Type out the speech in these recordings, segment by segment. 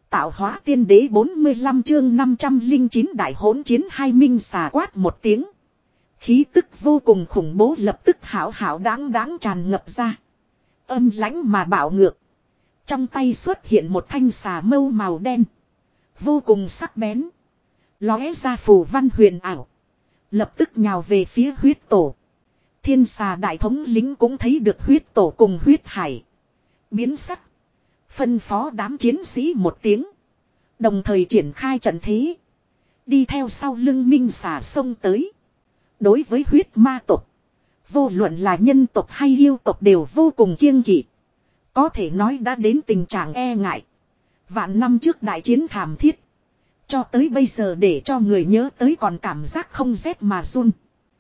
Tạo hóa tiên đế 45 chương 509 đại hỗn chiến hai minh xà quát một tiếng. Khí tức vô cùng khủng bố lập tức hảo hảo đáng đáng tràn ngập ra. Âm lãnh mà bạo ngược. Trong tay xuất hiện một thanh xà mâu màu đen. Vô cùng sắc bén. Lóe ra phù văn huyền ảo. Lập tức nhào về phía huyết tổ. Thiên xà đại thống lính cũng thấy được huyết tổ cùng huyết hải. Biến sắc. Phân phó đám chiến sĩ một tiếng. Đồng thời triển khai trận thế. Đi theo sau lưng minh xà xông tới. Đối với huyết ma tộc. Vô luận là nhân tộc hay yêu tộc đều vô cùng kiêng kỵ. Có thể nói đã đến tình trạng e ngại. Vạn năm trước đại chiến thảm thiết. Cho tới bây giờ để cho người nhớ tới còn cảm giác không rét mà run.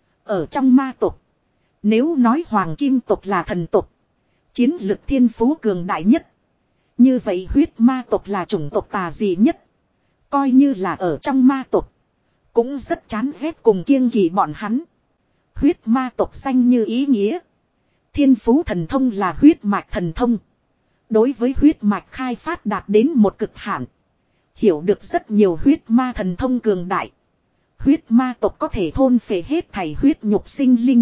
Ở trong ma tộc. Nếu nói hoàng kim tộc là thần tộc. Chiến lực thiên phú cường đại nhất. Như vậy huyết ma tộc là chủng tộc tà dị nhất. Coi như là ở trong ma tộc. Cũng rất chán ghét cùng kiêng kỵ bọn hắn. Huyết ma tộc danh như ý nghĩa. Thiên phú thần thông là huyết mạch thần thông. Đối với huyết mạch khai phát đạt đến một cực hạn. Hiểu được rất nhiều huyết ma thần thông cường đại. Huyết ma tộc có thể thôn phệ hết thảy huyết nhục sinh linh.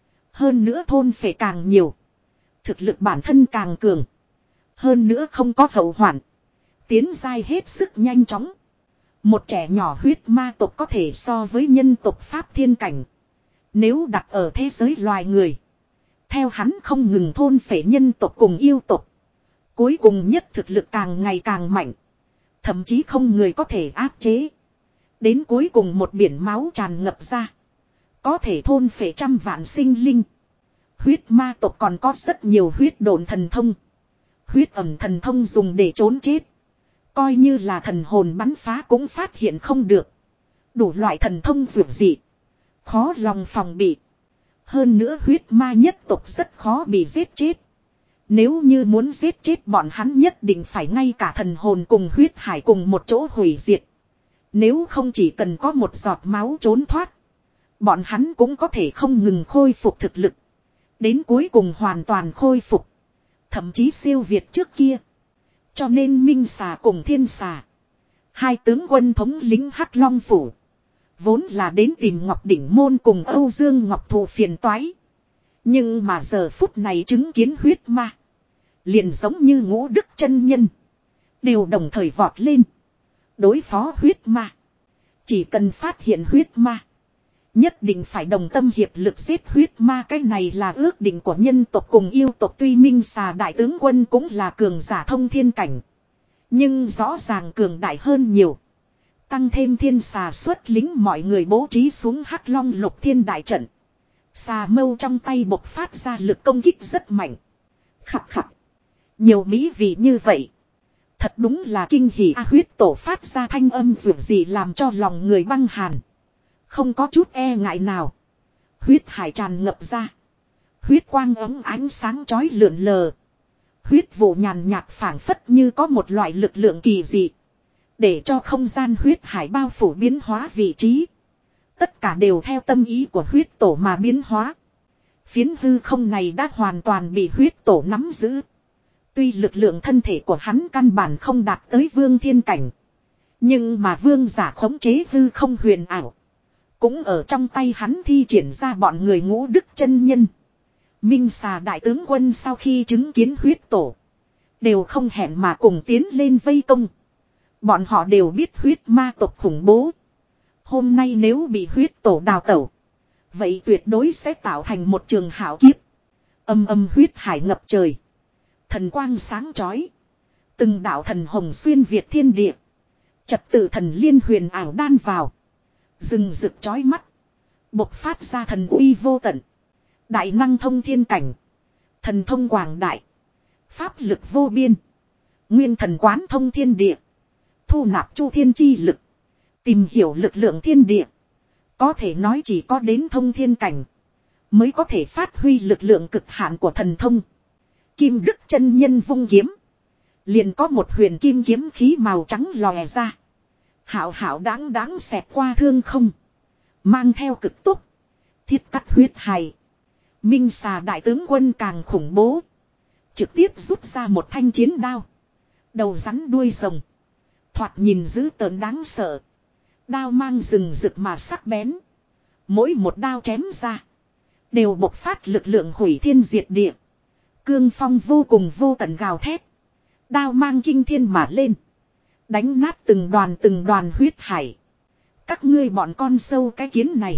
Hơn nữa thôn phệ càng nhiều. Thực lực bản thân càng cường. Hơn nữa không có hậu hoạn. Tiến giai hết sức nhanh chóng. Một trẻ nhỏ huyết ma tộc có thể so với nhân tộc Pháp thiên cảnh. Nếu đặt ở thế giới loài người. Theo hắn không ngừng thôn phệ nhân tộc cùng yêu tộc. Cuối cùng nhất thực lực càng ngày càng mạnh. Thậm chí không người có thể áp chế. Đến cuối cùng một biển máu tràn ngập ra. Có thể thôn phệ trăm vạn sinh linh. Huyết ma tộc còn có rất nhiều huyết độn thần thông. Huyết ẩm thần thông dùng để trốn chết. Coi như là thần hồn bắn phá cũng phát hiện không được. Đủ loại thần thông dược dị. Khó lòng phòng bị. Hơn nữa huyết ma nhất tộc rất khó bị giết chết. Nếu như muốn giết chết bọn hắn nhất định phải ngay cả thần hồn cùng huyết hải cùng một chỗ hủy diệt. Nếu không chỉ cần có một giọt máu trốn thoát. Bọn hắn cũng có thể không ngừng khôi phục thực lực. Đến cuối cùng hoàn toàn khôi phục. Thậm chí siêu việt trước kia. Cho nên Minh Xà cùng Thiên Xà. Hai tướng quân thống lính Hắc Long Phủ. Vốn là đến tìm Ngọc Đỉnh Môn cùng Âu Dương Ngọc Thụ phiền toái. Nhưng mà giờ phút này chứng kiến huyết ma. Liền giống như Ngũ Đức chân nhân. Đều đồng thời vọt lên. Đối phó huyết ma. Chỉ cần phát hiện huyết ma. Nhất định phải đồng tâm hiệp lực giết huyết ma. Cái này là ước định của nhân tộc cùng yêu tộc. Tuy Minh Xà đại tướng quân cũng là cường giả thông thiên cảnh. Nhưng rõ ràng cường đại hơn nhiều. Tăng thêm Thiên Xà xuất lính mọi người bố trí xuống Hắc Long Lục Thiên đại trận. Xà mâu trong tay bộc phát ra lực công kích rất mạnh. Khặt khặt. Nhiều mỹ vị như vậy. Thật đúng là kinh hỉ huyết tổ phát ra thanh âm dường gì làm cho lòng người băng hàn. Không có chút e ngại nào. Huyết hải tràn ngập ra. Huyết quang ấm ánh sáng chói lượn lờ. Huyết vụ nhàn nhạt phảng phất như có một loại lực lượng kỳ dị. Để cho không gian huyết hải bao phủ biến hóa vị trí. Tất cả đều theo tâm ý của huyết tổ mà biến hóa. Phiến hư không này đã hoàn toàn bị huyết tổ nắm giữ. Tuy lực lượng thân thể của hắn căn bản không đạt tới vương thiên cảnh. Nhưng mà vương giả khống chế hư không huyền ảo. Cũng ở trong tay hắn thi triển ra bọn người Ngũ Đức chân nhân. Minh Xà đại tướng quân sau khi chứng kiến huyết tổ. Đều không hẹn mà cùng tiến lên vây công. Bọn họ đều biết huyết ma tộc khủng bố. Hôm nay nếu bị huyết tổ đào tẩu. Vậy tuyệt đối sẽ tạo thành một trường hảo kiếp. Âm âm huyết hải ngập trời. Thần quang sáng chói. Từng đạo thần hồng xuyên việt thiên địa. Trật tự thần liên huyền ảo đan vào. Rừng rực chói mắt. Bộc phát ra thần uy vô tận. Đại năng thông thiên cảnh. Thần thông quảng đại. Pháp lực vô biên. Nguyên thần quán thông thiên địa. Thu nạp chu thiên chi lực. Tìm hiểu lực lượng thiên địa. Có thể nói chỉ có đến thông thiên cảnh. Mới có thể phát huy lực lượng cực hạn của thần thông. Kim Đức chân nhân vung kiếm. Liền có một huyền kim kiếm khí màu trắng lòe ra. Hảo hảo đáng đáng xẹt qua thương không. Mang theo cực tốc. Thiết cắt huyết hài. Minh Xà đại tướng quân càng khủng bố. Trực tiếp rút ra một thanh chiến đao. Đầu rắn đuôi rồng. Thoạt nhìn dữ tợn đáng sợ. Đao mang rừng rực mà sắc bén. Mỗi một đao chém ra. Đều bộc phát lực lượng hủy thiên diệt địa. Cương phong vô cùng vô tận gào thét. Đao mang kinh thiên mà lên. Đánh nát từng đoàn huyết hải. Các ngươi bọn con sâu cái kiến này.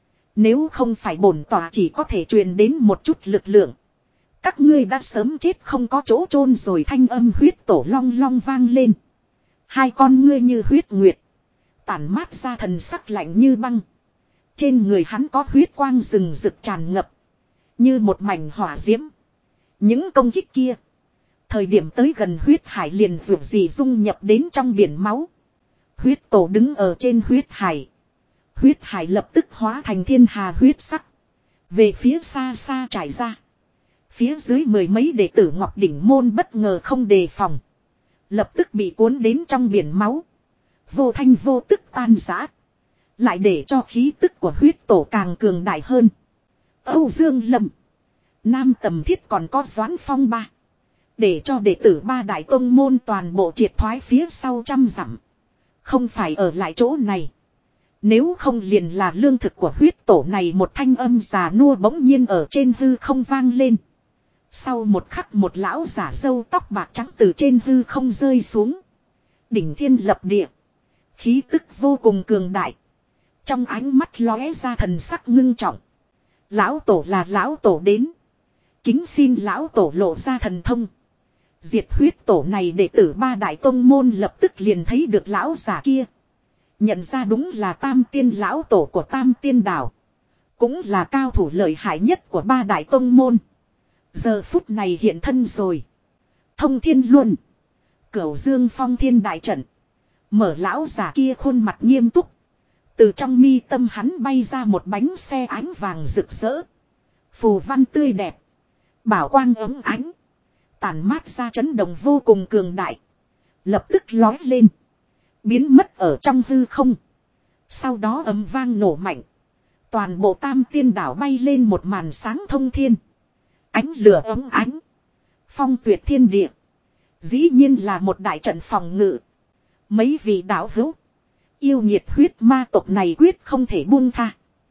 Nếu không phải bổn tỏa chỉ có thể truyền đến một chút lực lượng. Các ngươi đã sớm chết không có chỗ chôn rồi, thanh âm huyết tổ long long vang lên. Hai con ngươi như huyết nguyệt. Tản mát ra thần sắc lạnh như băng. Trên người hắn có huyết quang rừng rực tràn ngập. Như một mảnh hỏa diễm. Những công kích kia. Thời điểm tới gần huyết hải liền ruột gì dung nhập đến trong biển máu. Huyết tổ đứng ở trên huyết hải. Huyết hải lập tức hóa thành thiên hà huyết sắc. Về phía xa xa trải ra. Phía dưới mười mấy đệ tử Ngọc Đỉnh Môn bất ngờ không đề phòng. Lập tức bị cuốn đến trong biển máu. Vô thanh vô tức tan rã. Lại để cho khí tức của huyết tổ càng cường đại hơn. Âu Dương Lâm, Nam Tầm Thiết còn có Doãn Phong ba. Để cho đệ tử ba đại tông môn toàn bộ triệt thoái phía sau 100 dặm. Không phải ở lại chỗ này. Nếu không liền là lương thực của huyết tổ này. Một thanh âm già nua bỗng nhiên ở trên hư không vang lên. Sau một khắc một lão giả râu tóc bạc trắng từ trên hư không rơi xuống. Đỉnh thiên lập địa. Khí tức vô cùng cường đại. Trong ánh mắt lóe ra thần sắc ngưng trọng. Lão tổ là lão tổ đến. Kính xin lão tổ lộ ra thần thông. Diệt huyết tổ này đệ tử ba đại tông môn lập tức liền thấy được lão giả kia. Nhận ra đúng là Tam Tiên lão tổ của Tam Tiên đảo. Cũng là cao thủ lợi hại nhất của ba đại tông môn. Giờ phút này hiện thân rồi. Thông Thiên Luân, Cửu Dương Phong Thiên đại trận. Mở lão giả kia khuôn mặt nghiêm túc. Từ trong mi tâm hắn bay ra một bánh xe ánh vàng rực rỡ. Phù văn tươi đẹp. Bảo quang ấm ánh. Tản mát ra chấn động vô cùng cường đại. Lập tức lói lên. Biến mất ở trong hư không. Sau đó ầm vang nổ mạnh. Toàn bộ Tam Tiên đảo bay lên một màn sáng thông thiên. Ánh lửa ấm ánh. Phong tuyệt thiên địa. Dĩ nhiên là một đại trận phòng ngự. Mấy vị đạo hữu. Yêu nhiệt huyết ma tộc này quyết không thể buông tha.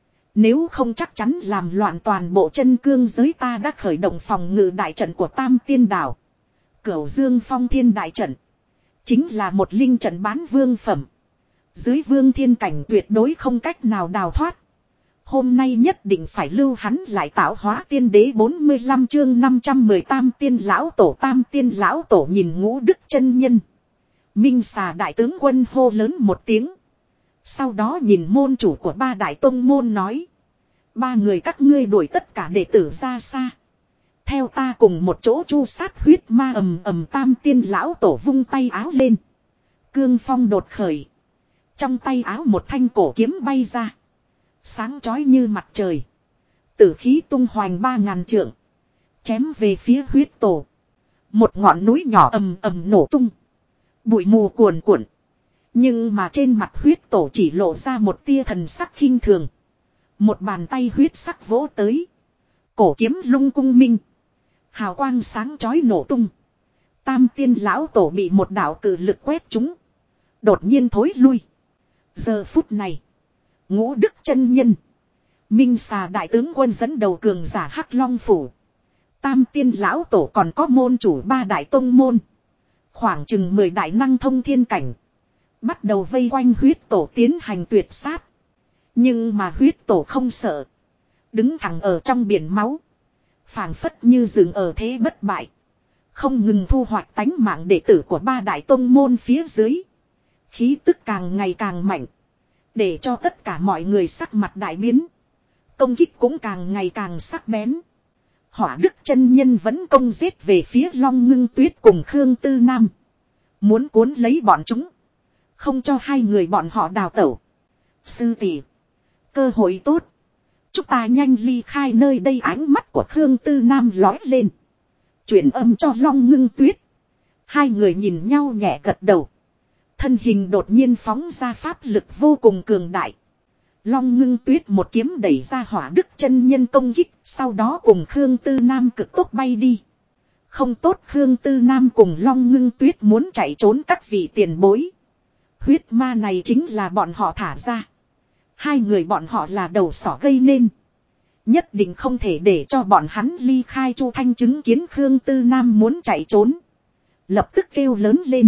Nếu không chắc chắn làm loạn toàn bộ chân cương giới. Ta đã khởi động phòng ngự đại trận của Tam Tiên đảo. Cửu Dương Phong Thiên đại trận. Chính là một linh trận bán vương phẩm. Dưới vương thiên cảnh tuyệt đối không cách nào đào thoát. Hôm nay nhất định phải lưu hắn lại tạo hóa tiên đế 45 chương 510 Tam Tiên lão tổ. Tam Tiên lão tổ nhìn Ngũ Đức chân nhân. Minh Xà đại tướng quân hô lớn một tiếng. Sau đó nhìn môn chủ của ba đại tông môn nói. Ba người các ngươi đuổi tất cả đệ tử ra xa. Theo ta cùng một chỗ chu sát huyết ma. Ầm ầm. Tam Tiên lão tổ vung tay áo lên. Cương phong đột khởi. Trong tay áo một thanh cổ kiếm bay ra. Sáng chói như mặt trời. Tử khí tung hoành 3000 trượng. Chém về phía huyết tổ. Một ngọn núi nhỏ ầm ầm nổ tung. Bụi mù cuồn cuộn. Nhưng mà trên mặt huyết tổ chỉ lộ ra một tia thần sắc khinh thường. Một bàn tay huyết sắc vỗ tới. Cổ kiếm lung cung minh. Hào quang sáng chói nổ tung. Tam Tiên lão tổ bị một đạo cự lực quét trúng. Đột nhiên thối lui. Giờ phút này. Ngũ Đức chân nhân. Minh Xà đại tướng quân dẫn đầu cường giả Hắc Long phủ. Tam Tiên lão tổ còn có môn chủ ba đại tông môn. Khoảng chừng 10 đại năng thông thiên cảnh. Bắt đầu vây quanh huyết tổ tiến hành tuyệt sát. Nhưng mà huyết tổ không sợ. Đứng thẳng ở trong biển máu. Phảng phất như dừng ở thế bất bại. Không ngừng thu hoạch tánh mạng đệ tử của ba đại tông môn phía dưới. Khí tức càng ngày càng mạnh. Để cho tất cả mọi người sắc mặt đại biến. Công kích cũng càng ngày càng sắc bén. Hỏa Đức chân nhân vẫn công giết về phía Long Ngưng Tuyết cùng Khương Tư Nam. Muốn cuốn lấy bọn chúng. Không cho hai người bọn họ đào tẩu. Sư tỷ, cơ hội tốt. Chúng ta nhanh ly khai nơi đây. Ánh mắt của Khương Tư Nam lói lên. Truyền âm cho Long Ngưng Tuyết. Hai người nhìn nhau nhẹ gật đầu. Thân hình đột nhiên phóng ra pháp lực vô cùng cường đại. Long Ngưng Tuyết một kiếm đẩy ra Hỏa Đức chân nhân công kích. Sau đó cùng Khương Tư Nam cực tốc bay đi. Không tốt, Khương Tư Nam cùng Long Ngưng Tuyết muốn chạy trốn các vị tiền bối. Huyết ma này chính là bọn họ thả ra. Hai người bọn họ là đầu sỏ gây nên. Nhất định không thể để cho bọn hắn ly khai. Chu Thanh chứng kiến Khương Tư Nam muốn chạy trốn. Lập tức kêu lớn lên.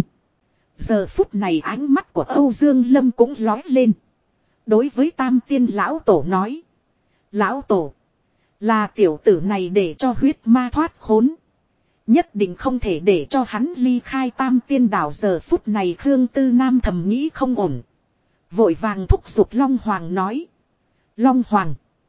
Giờ phút này ánh mắt của Âu Dương Lâm cũng lói lên. Đối với Tam Tiên Lão Tổ nói. Lão Tổ. Là tiểu tử này để cho huyết ma thoát khốn. Nhất định không thể để cho hắn ly khai Tam Tiên Đảo. Giờ phút này Khương Tư Nam thầm nghĩ không ổn. Vội vàng thúc giục Long Hoàng nói. Long Hoàng.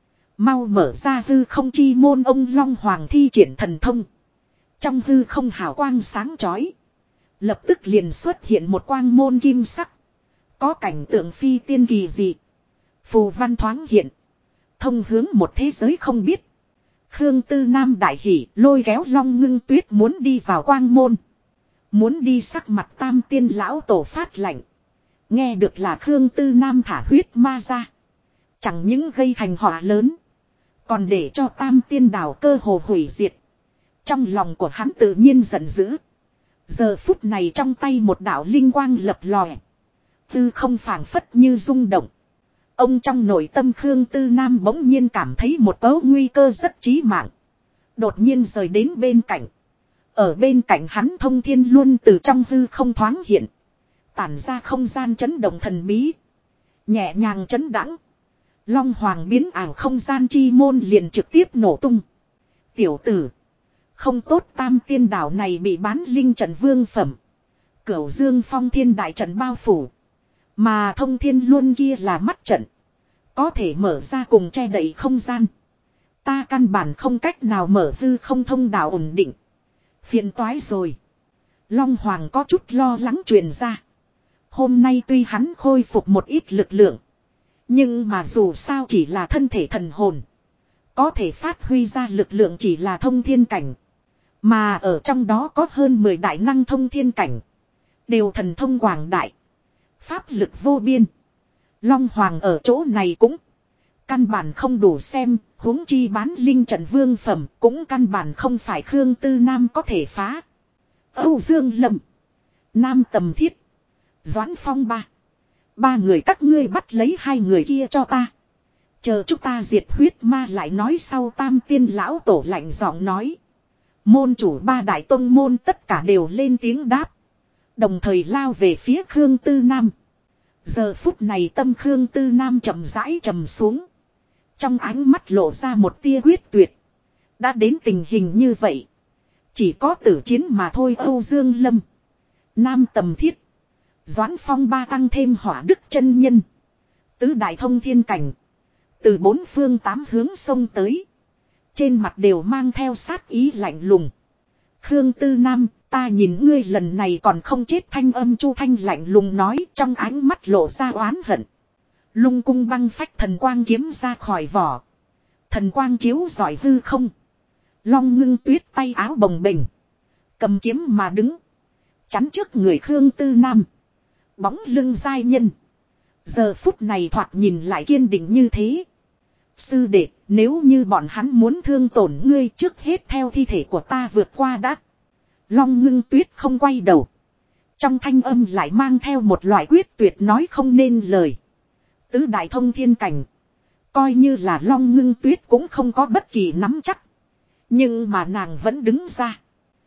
Mau mở ra hư không chi môn. Ông Long Hoàng thi triển thần thông. Trong hư không hào quang sáng chói. Lập tức liền xuất hiện một quang môn kim sắc. Có cảnh tượng phi tiên kỳ dị. Phù văn thoáng hiện. Thông hướng một thế giới không biết. Khương Tư Nam đại hỉ lôi kéo Long Ngưng Tuyết muốn đi vào quang môn. Muốn đi sắc mặt Tam Tiên Lão Tổ phát lạnh. Nghe được là Khương Tư Nam thả huyết ma ra. Chẳng những gây thành họa lớn. Còn để cho Tam Tiên Đảo cơ hồ hủy diệt. Trong lòng của hắn tự nhiên giận dữ. Giờ phút này trong tay một đạo linh quang lập lòe. Tư không phảng phất như rung động. Ông trong nội tâm Khương Tư Nam bỗng nhiên cảm thấy một cấu nguy cơ rất chí mạng. Đột nhiên rời đến bên cạnh. Ở bên cạnh hắn Thông Thiên Luân từ trong hư không thoáng hiện. Tản ra không gian chấn động thần bí. Nhẹ nhàng chấn đãng. Long Hoàng biến ảo không gian chi môn liền trực tiếp nổ tung. Tiểu tử. Không tốt, Tam Tiên Đảo này bị bán linh trận vương phẩm. Cửu Dương Phong Thiên đại trận bao phủ. Mà Thông Thiên Luân kia là mắt trận. Có thể mở ra cùng che đậy không gian. Ta căn bản không cách nào mở hư không thông đạo ổn định. Phiền toái rồi. Long Hoàng có chút lo lắng truyền ra. Hôm nay tuy hắn khôi phục một ít lực lượng. Nhưng mà dù sao chỉ là thân thể thần hồn. Có thể phát huy ra lực lượng chỉ là thông thiên cảnh. Mà ở trong đó có hơn 10 đại năng thông thiên cảnh. Đều thần thông quảng đại. Pháp lực vô biên. Long Hoàng ở chỗ này cũng căn bản không đủ xem, huống chi bán linh trận vương phẩm cũng căn bản không phải Khương Tư Nam có thể phá. Âu Dương Lâm, Nam Tầm Thiết, Doãn Phong ba người các ngươi bắt lấy hai người kia cho ta. Chờ chúng ta diệt huyết ma lại nói sau. Tam Tiên Lão Tổ lạnh giọng nói. Môn chủ ba đại tông môn tất cả đều lên tiếng đáp. Đồng thời lao về phía Khương Tư Nam. Giờ phút này tâm Khương Tư Nam chậm rãi trầm xuống. Trong ánh mắt lộ ra một tia quyết tuyệt. Đã đến tình hình như vậy. Chỉ có tử chiến mà thôi. Âu Dương Lâm, Nam Tầm Thiết, Doãn Phong ba tăng thêm Hỏa Đức chân nhân. Tứ đại thông thiên cảnh. Từ bốn phương tám hướng xông tới. Trên mặt đều mang theo sát ý lạnh lùng. Khương Tư Nam, ta nhìn ngươi lần này còn không chết. Thanh âm Chu Thanh lạnh lùng nói, trong ánh mắt lộ ra oán hận. Lung cung băng phách thần quang kiếm ra khỏi vỏ. Thần quang chiếu rọi hư không. Long Ngưng Tuyết tay áo bồng bềnh. Cầm kiếm mà đứng. Chắn trước người Khương Tư Nam. Bóng lưng giai nhân. Giờ phút này thoạt nhìn lại kiên định như thế. Sư đệ, nếu như bọn hắn muốn thương tổn ngươi trước hết theo thi thể của ta vượt qua đã. Long Ngưng Tuyết không quay đầu. Trong thanh âm lại mang theo một loại quyết tuyệt nói không nên lời. Tứ đại thông thiên cảnh. Coi như là Long Ngưng Tuyết cũng không có bất kỳ nắm chắc. Nhưng mà nàng vẫn đứng ra.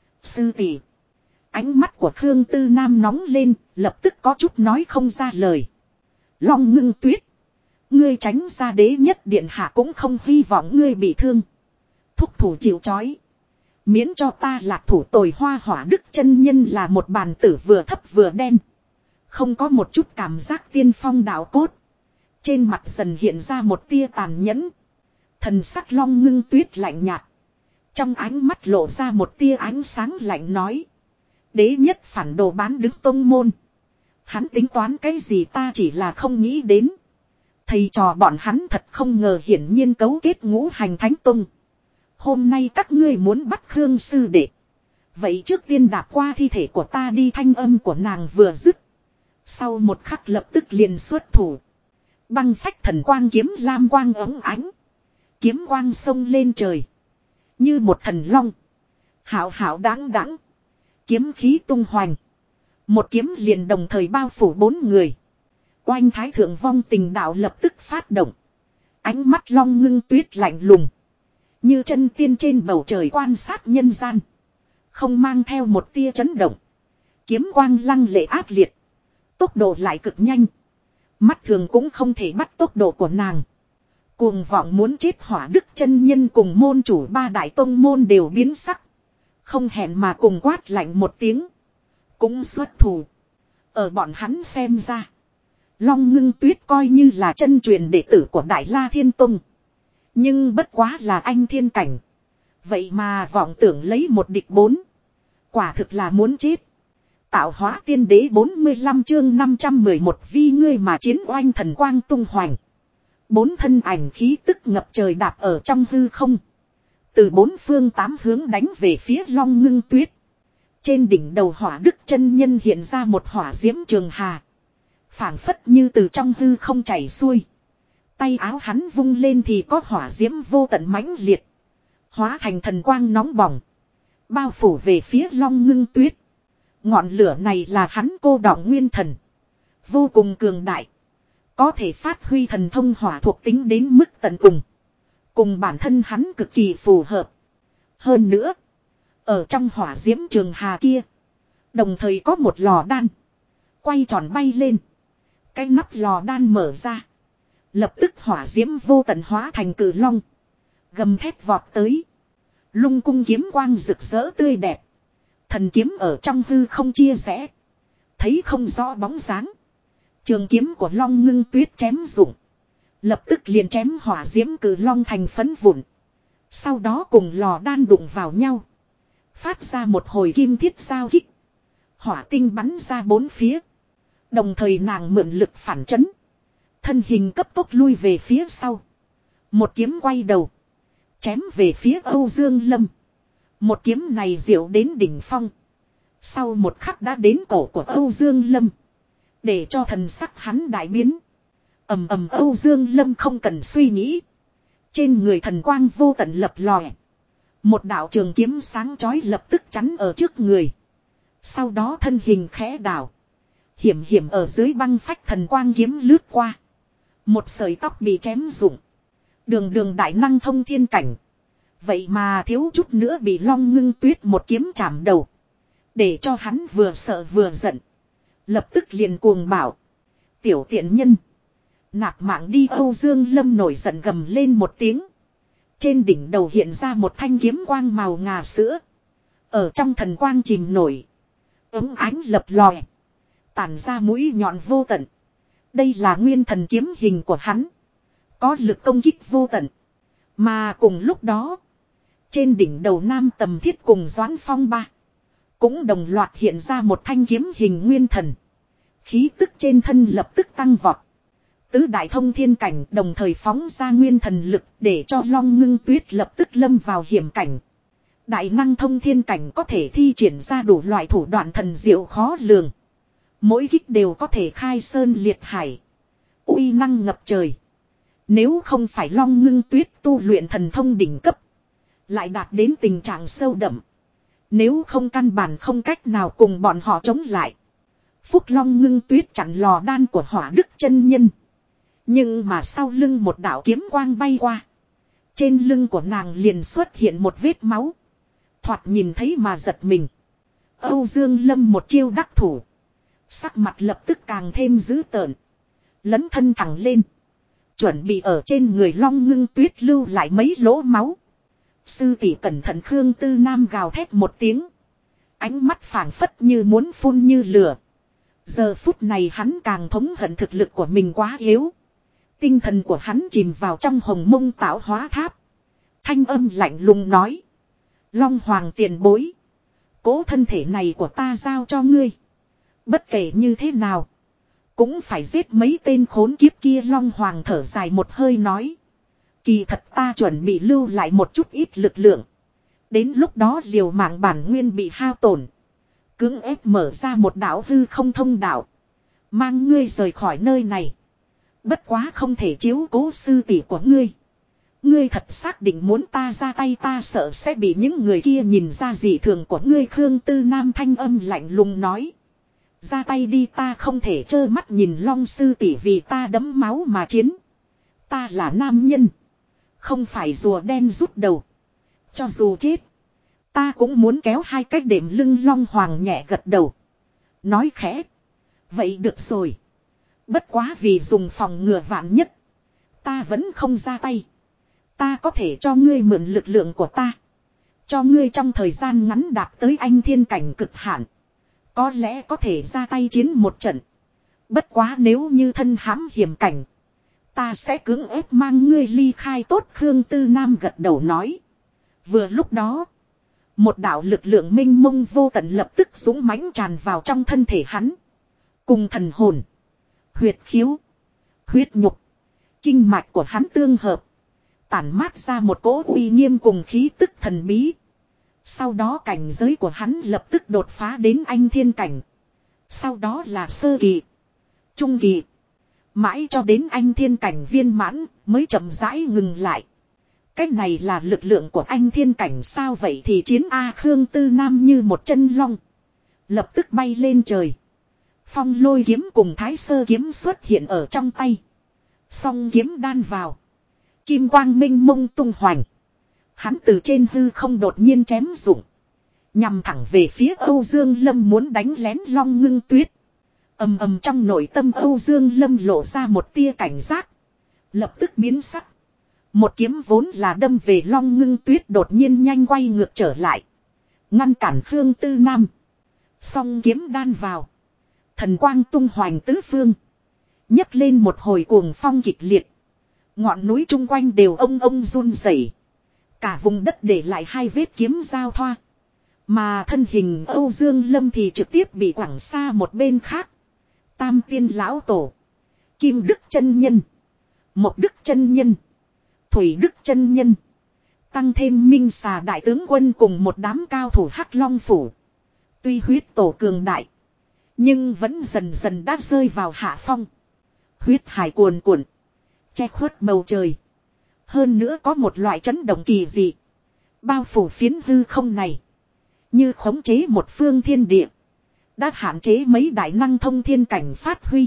Sư tỷ. Ánh mắt của Khương Tư Nam nóng lên, lập tức có chút nói không ra lời. Long Ngưng Tuyết. Ngươi tránh ra, đế nhất điện hạ cũng không hy vọng ngươi bị thương. Thúc thủ chịu trói. Miễn cho ta lạc thủ tồi. Hoa Hỏa Đức chân nhân là một bàn tử vừa thấp vừa đen. Không có một chút cảm giác tiên phong đạo cốt. Trên mặt dần hiện ra một tia tàn nhẫn. Thần sắc Long Ngưng Tuyết lạnh nhạt. Trong ánh mắt lộ ra một tia ánh sáng lạnh nói. Đế nhất phản đồ bán đứng tông môn. Hắn tính toán cái gì ta chỉ là không nghĩ đến. Thầy trò bọn hắn thật không ngờ hiển nhiên cấu kết ngũ hành thánh tông. Hôm nay các ngươi muốn bắt Khương sư đệ. Vậy trước tiên đạp qua thi thể của ta đi. Thanh âm của nàng vừa dứt. Sau một khắc lập tức liền xuất thủ. Băng phách thần quang kiếm lam quang ống ánh. Kiếm quang sông lên trời. Như một thần long. Hảo hảo đáng đáng. Kiếm khí tung hoành. Một kiếm liền đồng thời bao phủ 4 người. Oanh thái thượng vong tình đạo lập tức phát động. Ánh mắt Long Ngưng Tuyết lạnh lùng. Như chân tiên trên bầu trời quan sát nhân gian. Không mang theo một tia chấn động. Kiếm quang lăng lệ ác liệt. Tốc độ lại cực nhanh. Mắt thường cũng không thể bắt tốc độ của nàng. Cuồng vọng muốn chết Hỏa Đức chân nhân cùng môn chủ 3 đại tông môn đều biến sắc. Không hẹn mà cùng quát lạnh một tiếng. Cũng xuất thủ. Ở bọn hắn xem ra. Long Ngưng Tuyết coi như là chân truyền đệ tử của Đại La Thiên Tông. Nhưng bất quá là anh thiên cảnh. Vậy mà vọng tưởng lấy một địch 4. Quả thực là muốn chết. Tạo hóa tiên đế 45 chương 511 vì ngươi mà chiến oanh thần quang tung hoành. 4 thân ảnh khí tức ngập trời đạp ở trong hư không. Từ 4 phương 8 hướng đánh về phía Long Ngưng Tuyết. Trên đỉnh đầu Hỏa Đức chân nhân hiện ra một hỏa diễm trường hà. Phảng phất như từ trong hư không chảy xuôi. Tay áo hắn vung lên thì có hỏa diễm vô tận mãnh liệt. Hóa thành thần quang nóng bỏng. Bao phủ về phía Long Ngưng Tuyết. Ngọn lửa này là hắn cô đọng nguyên thần. Vô cùng cường đại. Có thể phát huy thần thông hỏa thuộc tính đến mức tận cùng. Cùng bản thân hắn cực kỳ phù hợp. Hơn nữa. Ở trong hỏa diễm trường hà kia. Đồng thời có một lò đan. Quay tròn bay lên. Cái nắp lò đan mở ra. Lập tức hỏa diễm vô tận hóa thành cử long. Gầm thép vọt tới. Lung cung kiếm quang rực rỡ tươi đẹp. Thần kiếm ở trong hư không chia rẽ. Thấy không rõ bóng dáng. Trường kiếm của Long Ngưng Tuyết chém rụng. Lập tức liền chém hỏa diễm cử long thành phấn vụn. Sau đó cùng lò đan đụng vào nhau. Phát ra một hồi kim thiết giao kích. Hỏa tinh bắn ra 4 phía. Đồng thời nàng mượn lực phản chấn. Thân hình cấp tốc lui về phía sau. Một kiếm quay đầu. Chém về phía Âu Dương Lâm. Một kiếm này diệu đến đỉnh phong. Sau một khắc đã đến cổ của Âu Dương Lâm. Để cho thần sắc hắn đại biến. Ầm ầm Âu Dương Lâm không cần suy nghĩ. Trên người thần quang vô tận lập lòe. Một đạo trường kiếm sáng chói lập tức chắn ở trước người. Sau đó thân hình khẽ đảo. Hiểm hiểm ở dưới băng phách thần quang kiếm lướt qua. Một sợi tóc bị chém rụng. Đường đường đại năng thông thiên cảnh. Vậy mà thiếu chút nữa bị Long Ngưng Tuyết một kiếm chạm đầu. Để cho hắn vừa sợ vừa giận. Lập tức liền cuồng bảo. Tiểu tiện nhân. Nạp mạng đi Âu Dương Lâm nổi giận gầm lên một tiếng. Trên đỉnh đầu hiện ra một thanh kiếm quang màu ngà sữa. Ở trong thần quang chìm nổi. Ấm ánh lập lòe. Tản ra mũi nhọn vô tận. Đây là nguyên thần kiếm hình của hắn. Có lực công kích vô tận. Mà cùng lúc đó. Trên đỉnh đầu Nam Tầm Thiết cùng Doãn Phong ba. Cũng đồng loạt hiện ra một thanh kiếm hình nguyên thần. Khí tức trên thân lập tức tăng vọt. Tứ đại thông thiên cảnh đồng thời phóng ra nguyên thần lực để cho Long Ngưng Tuyết lập tức lâm vào hiểm cảnh. Đại năng thông thiên cảnh có thể thi triển ra đủ loại thủ đoạn thần diệu khó lường. Mỗi kích đều có thể khai sơn liệt hải. Uy năng ngập trời. Nếu không phải Long Ngưng Tuyết tu luyện thần thông đỉnh cấp. Lại đạt đến tình trạng sâu đậm. Nếu không căn bản không cách nào cùng bọn họ chống lại. Phúc Long Ngưng Tuyết chặn lò đan của Hỏa Đức chân nhân. Nhưng mà sau lưng một đạo kiếm quang bay qua. Trên lưng của nàng liền xuất hiện một vết máu. Thoạt nhìn thấy mà giật mình. Âu Dương Lâm một chiêu đắc thủ. Sắc mặt lập tức càng thêm dữ tợn. Lấn thân thẳng lên. Chuẩn bị ở trên người Long Ngưng Tuyết lưu lại mấy lỗ máu. Sư tỷ cẩn thận Khương Tư Nam gào thét một tiếng. Ánh mắt phảng phất như muốn phun như lửa. Giờ phút này hắn càng thống hận thực lực của mình quá yếu. Tinh thần của hắn chìm vào trong hồng mông tạo hóa tháp. Thanh âm lạnh lùng nói. Long Hoàng tiền bối. Cố thân thể này của ta giao cho ngươi. Bất kể như thế nào. Cũng phải giết mấy tên khốn kiếp kia. Long Hoàng thở dài một hơi nói. Kỳ thật ta chuẩn bị lưu lại một chút ít lực lượng. Đến lúc đó liều mạng bản nguyên bị hao tổn. Cưỡng ép mở ra một đạo hư không thông đạo. Mang ngươi rời khỏi nơi này. Bất quá không thể chiếu cố sư tỷ của ngươi. Ngươi thật xác định muốn ta ra tay, ta sợ sẽ bị những người kia nhìn ra dị thường của ngươi. Khương Tư Nam thanh âm lạnh lùng nói. Ra tay đi, ta không thể trơ mắt nhìn Long sư tỷ vì ta đẫm máu mà chiến. Ta là nam nhân. Không phải rùa đen rút đầu. Cho dù chết. Ta cũng muốn kéo hai cái đệm lưng. Long Hoàng nhẹ gật đầu. Nói khẽ. Vậy được rồi. Bất quá vì dùng phòng ngừa vạn nhất. Ta vẫn không ra tay. Ta có thể cho ngươi mượn lực lượng của ta. Cho ngươi trong thời gian ngắn đạt tới anh thiên cảnh cực hạn. Có lẽ có thể ra tay chiến một trận. Bất quá nếu như thân hãm hiểm cảnh. Ta sẽ cưỡng ép mang ngươi ly khai tốt. Khương Tư Nam gật đầu nói. Vừa lúc đó. Một đạo lực lượng minh mông vô tận lập tức dũng mãnh tràn vào trong thân thể hắn. Cùng thần hồn. Huyệt khiếu. Huyết nhục. Kinh mạch của hắn tương hợp. Tản mát ra một cỗ uy nghiêm cùng khí tức thần bí. Sau đó cảnh giới của hắn lập tức đột phá đến anh thiên cảnh. Sau đó là sơ kỳ. Trung kỳ. Mãi cho đến anh thiên cảnh viên mãn mới chậm rãi ngừng lại. Cái này là lực lượng của anh thiên cảnh sao vậy thì chiến A. Khương Tư Nam như một chân long. Lập tức bay lên trời. Phong lôi kiếm cùng thái sơ kiếm xuất hiện ở trong tay. Song kiếm đan vào. Kim quang minh mông tung hoành. Hắn từ trên hư không đột nhiên chém rụng. Nhằm thẳng về phía Âu Dương Lâm muốn đánh lén Long Ngưng Tuyết. Ầm ầm trong nội tâm Âu Dương Lâm lộ ra một tia cảnh giác. Lập tức biến sắc. Một kiếm vốn là đâm về Long Ngưng Tuyết đột nhiên nhanh quay ngược trở lại. Ngăn cản Khương Tư Nam. Song kiếm đan vào. Thần quang tung hoành tứ phương. Nhấc lên một hồi cuồng phong kịch liệt. Ngọn núi chung quanh đều ông run rẩy. Cả vùng đất để lại hai vết kiếm giao thoa. Mà thân hình Âu Dương Lâm thì trực tiếp bị quẳng xa một bên khác. Tam Tiên Lão Tổ. Kim Đức chân Nhân. Mộc Đức chân Nhân. Thủy Đức chân Nhân. Tăng thêm Minh Xà Đại Tướng Quân cùng một đám cao thủ Hắc Long Phủ. Tuy huyết tổ cường đại. Nhưng vẫn dần dần đã rơi vào hạ phong. Huyết hải cuồn cuộn. Che khuất bầu trời. Hơn nữa có một loại chấn động kỳ dị. Bao phủ phiến hư không này. Như khống chế một phương thiên địa. Đã hạn chế mấy đại năng thông thiên cảnh phát huy.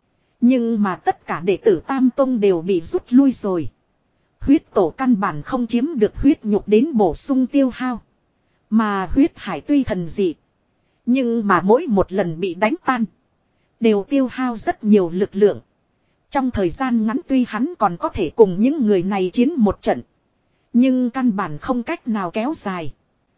Nhưng mà tất cả đệ tử Tam Tông đều bị rút lui rồi. Huyết tổ căn bản không chiếm được huyết nhục đến bổ sung tiêu hao. Mà huyết hải tuy thần dị. Nhưng mà mỗi một lần bị đánh tan. Đều tiêu hao rất nhiều lực lượng. Trong thời gian ngắn tuy hắn còn có thể cùng những người này chiến một trận. Nhưng căn bản không cách nào kéo dài.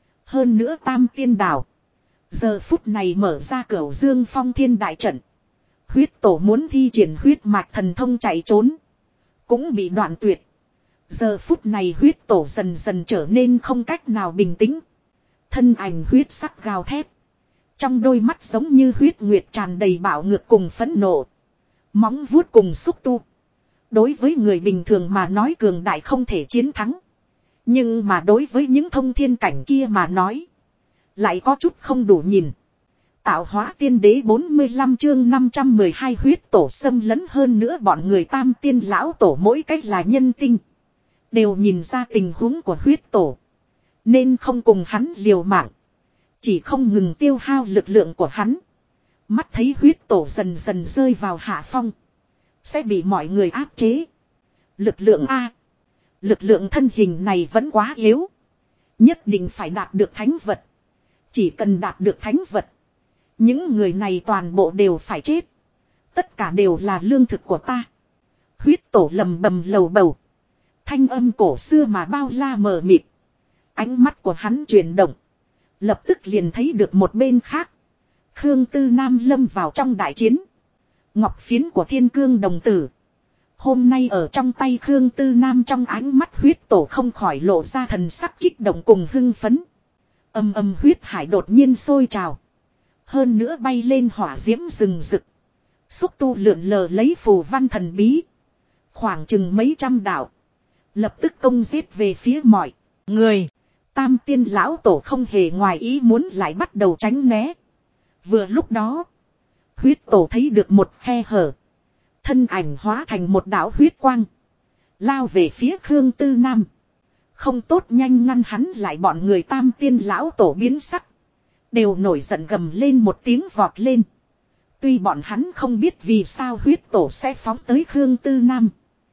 Hơn nữa Tam Tiên Đảo. Giờ phút này mở ra Cửu Dương Phong Thiên Đại Trận. Huyết tổ muốn thi triển huyết mạch thần thông chạy trốn. Cũng bị đoạn tuyệt. Giờ phút này huyết tổ dần dần trở nên không cách nào bình tĩnh. Thân ảnh huyết sắc gào thét. Trong đôi mắt giống như huyết nguyệt tràn đầy bạo ngược cùng phẫn nộ. Móng vuốt cùng xúc tu. Đối với người bình thường mà nói cường đại không thể chiến thắng. Nhưng mà đối với những thông thiên cảnh kia mà nói. Lại có chút không đủ nhìn. Tạo hóa tiên đế 45 chương 512 huyết tổ xâm lấn hơn nữa bọn người Tam Tiên Lão Tổ mỗi cách là nhân tinh. Đều nhìn ra tình huống của huyết tổ. Nên không cùng hắn liều mạng. Chỉ không ngừng tiêu hao lực lượng của hắn. Mắt thấy huyết tổ dần dần rơi vào hạ phong. Sẽ bị mọi người áp chế. Lực lượng A. Lực lượng thân hình này vẫn quá yếu. Nhất định phải đạt được thánh vật. Chỉ cần đạt được thánh vật. Những người này toàn bộ đều phải chết. Tất cả đều là lương thực của ta. Huyết tổ lầm bầm lầu bầu. Thanh âm cổ xưa mà bao la mờ mịt. Ánh mắt của hắn chuyển động. Lập tức liền thấy được một bên khác. Khương Tư Nam lâm vào trong đại chiến. Ngọc phiến của Thiên Cương đồng tử. Hôm nay ở trong tay Khương Tư Nam trong ánh mắt huyết tổ không khỏi lộ ra thần sắc kích động cùng hưng phấn. Âm huyết hải đột nhiên sôi trào. Hơn nữa bay lên hỏa diễm rừng rực. Xúc tu lượn lờ lấy phù văn thần bí. Khoảng chừng mấy trăm đạo. Lập tức công giết về phía mọi người. Tam Tiên Lão Tổ không hề ngoài ý muốn lại bắt đầu tránh né. Vừa lúc đó. Huyết tổ thấy được một khe hở. Thân ảnh hóa thành một đạo huyết quang. Lao về phía Khương Tư Nam. Không tốt nhanh ngăn hắn lại bọn người Tam Tiên Lão Tổ biến sắc. Đều nổi giận gầm lên một tiếng vọt lên. Tuy bọn hắn không biết vì sao huyết tổ sẽ phóng tới Khương Tư Nam.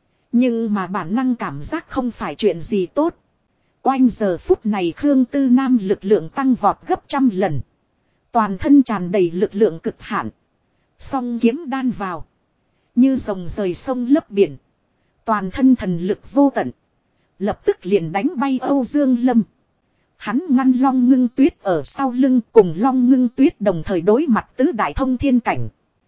Nhưng mà bản năng cảm giác không phải chuyện gì tốt. Oanh giờ phút này Khương Tư Nam lực lượng tăng vọt gấp 100 lần. Toàn thân tràn đầy lực lượng cực hạn. Song kiếm đan vào. Như rồng rời sông lấp biển. Toàn thân thần lực vô tận. Lập tức liền đánh bay Âu Dương Lâm. Hắn ngăn Long Ngưng Tuyết ở sau lưng, cùng Long Ngưng Tuyết đồng thời đối mặt tứ đại thông thiên cảnh.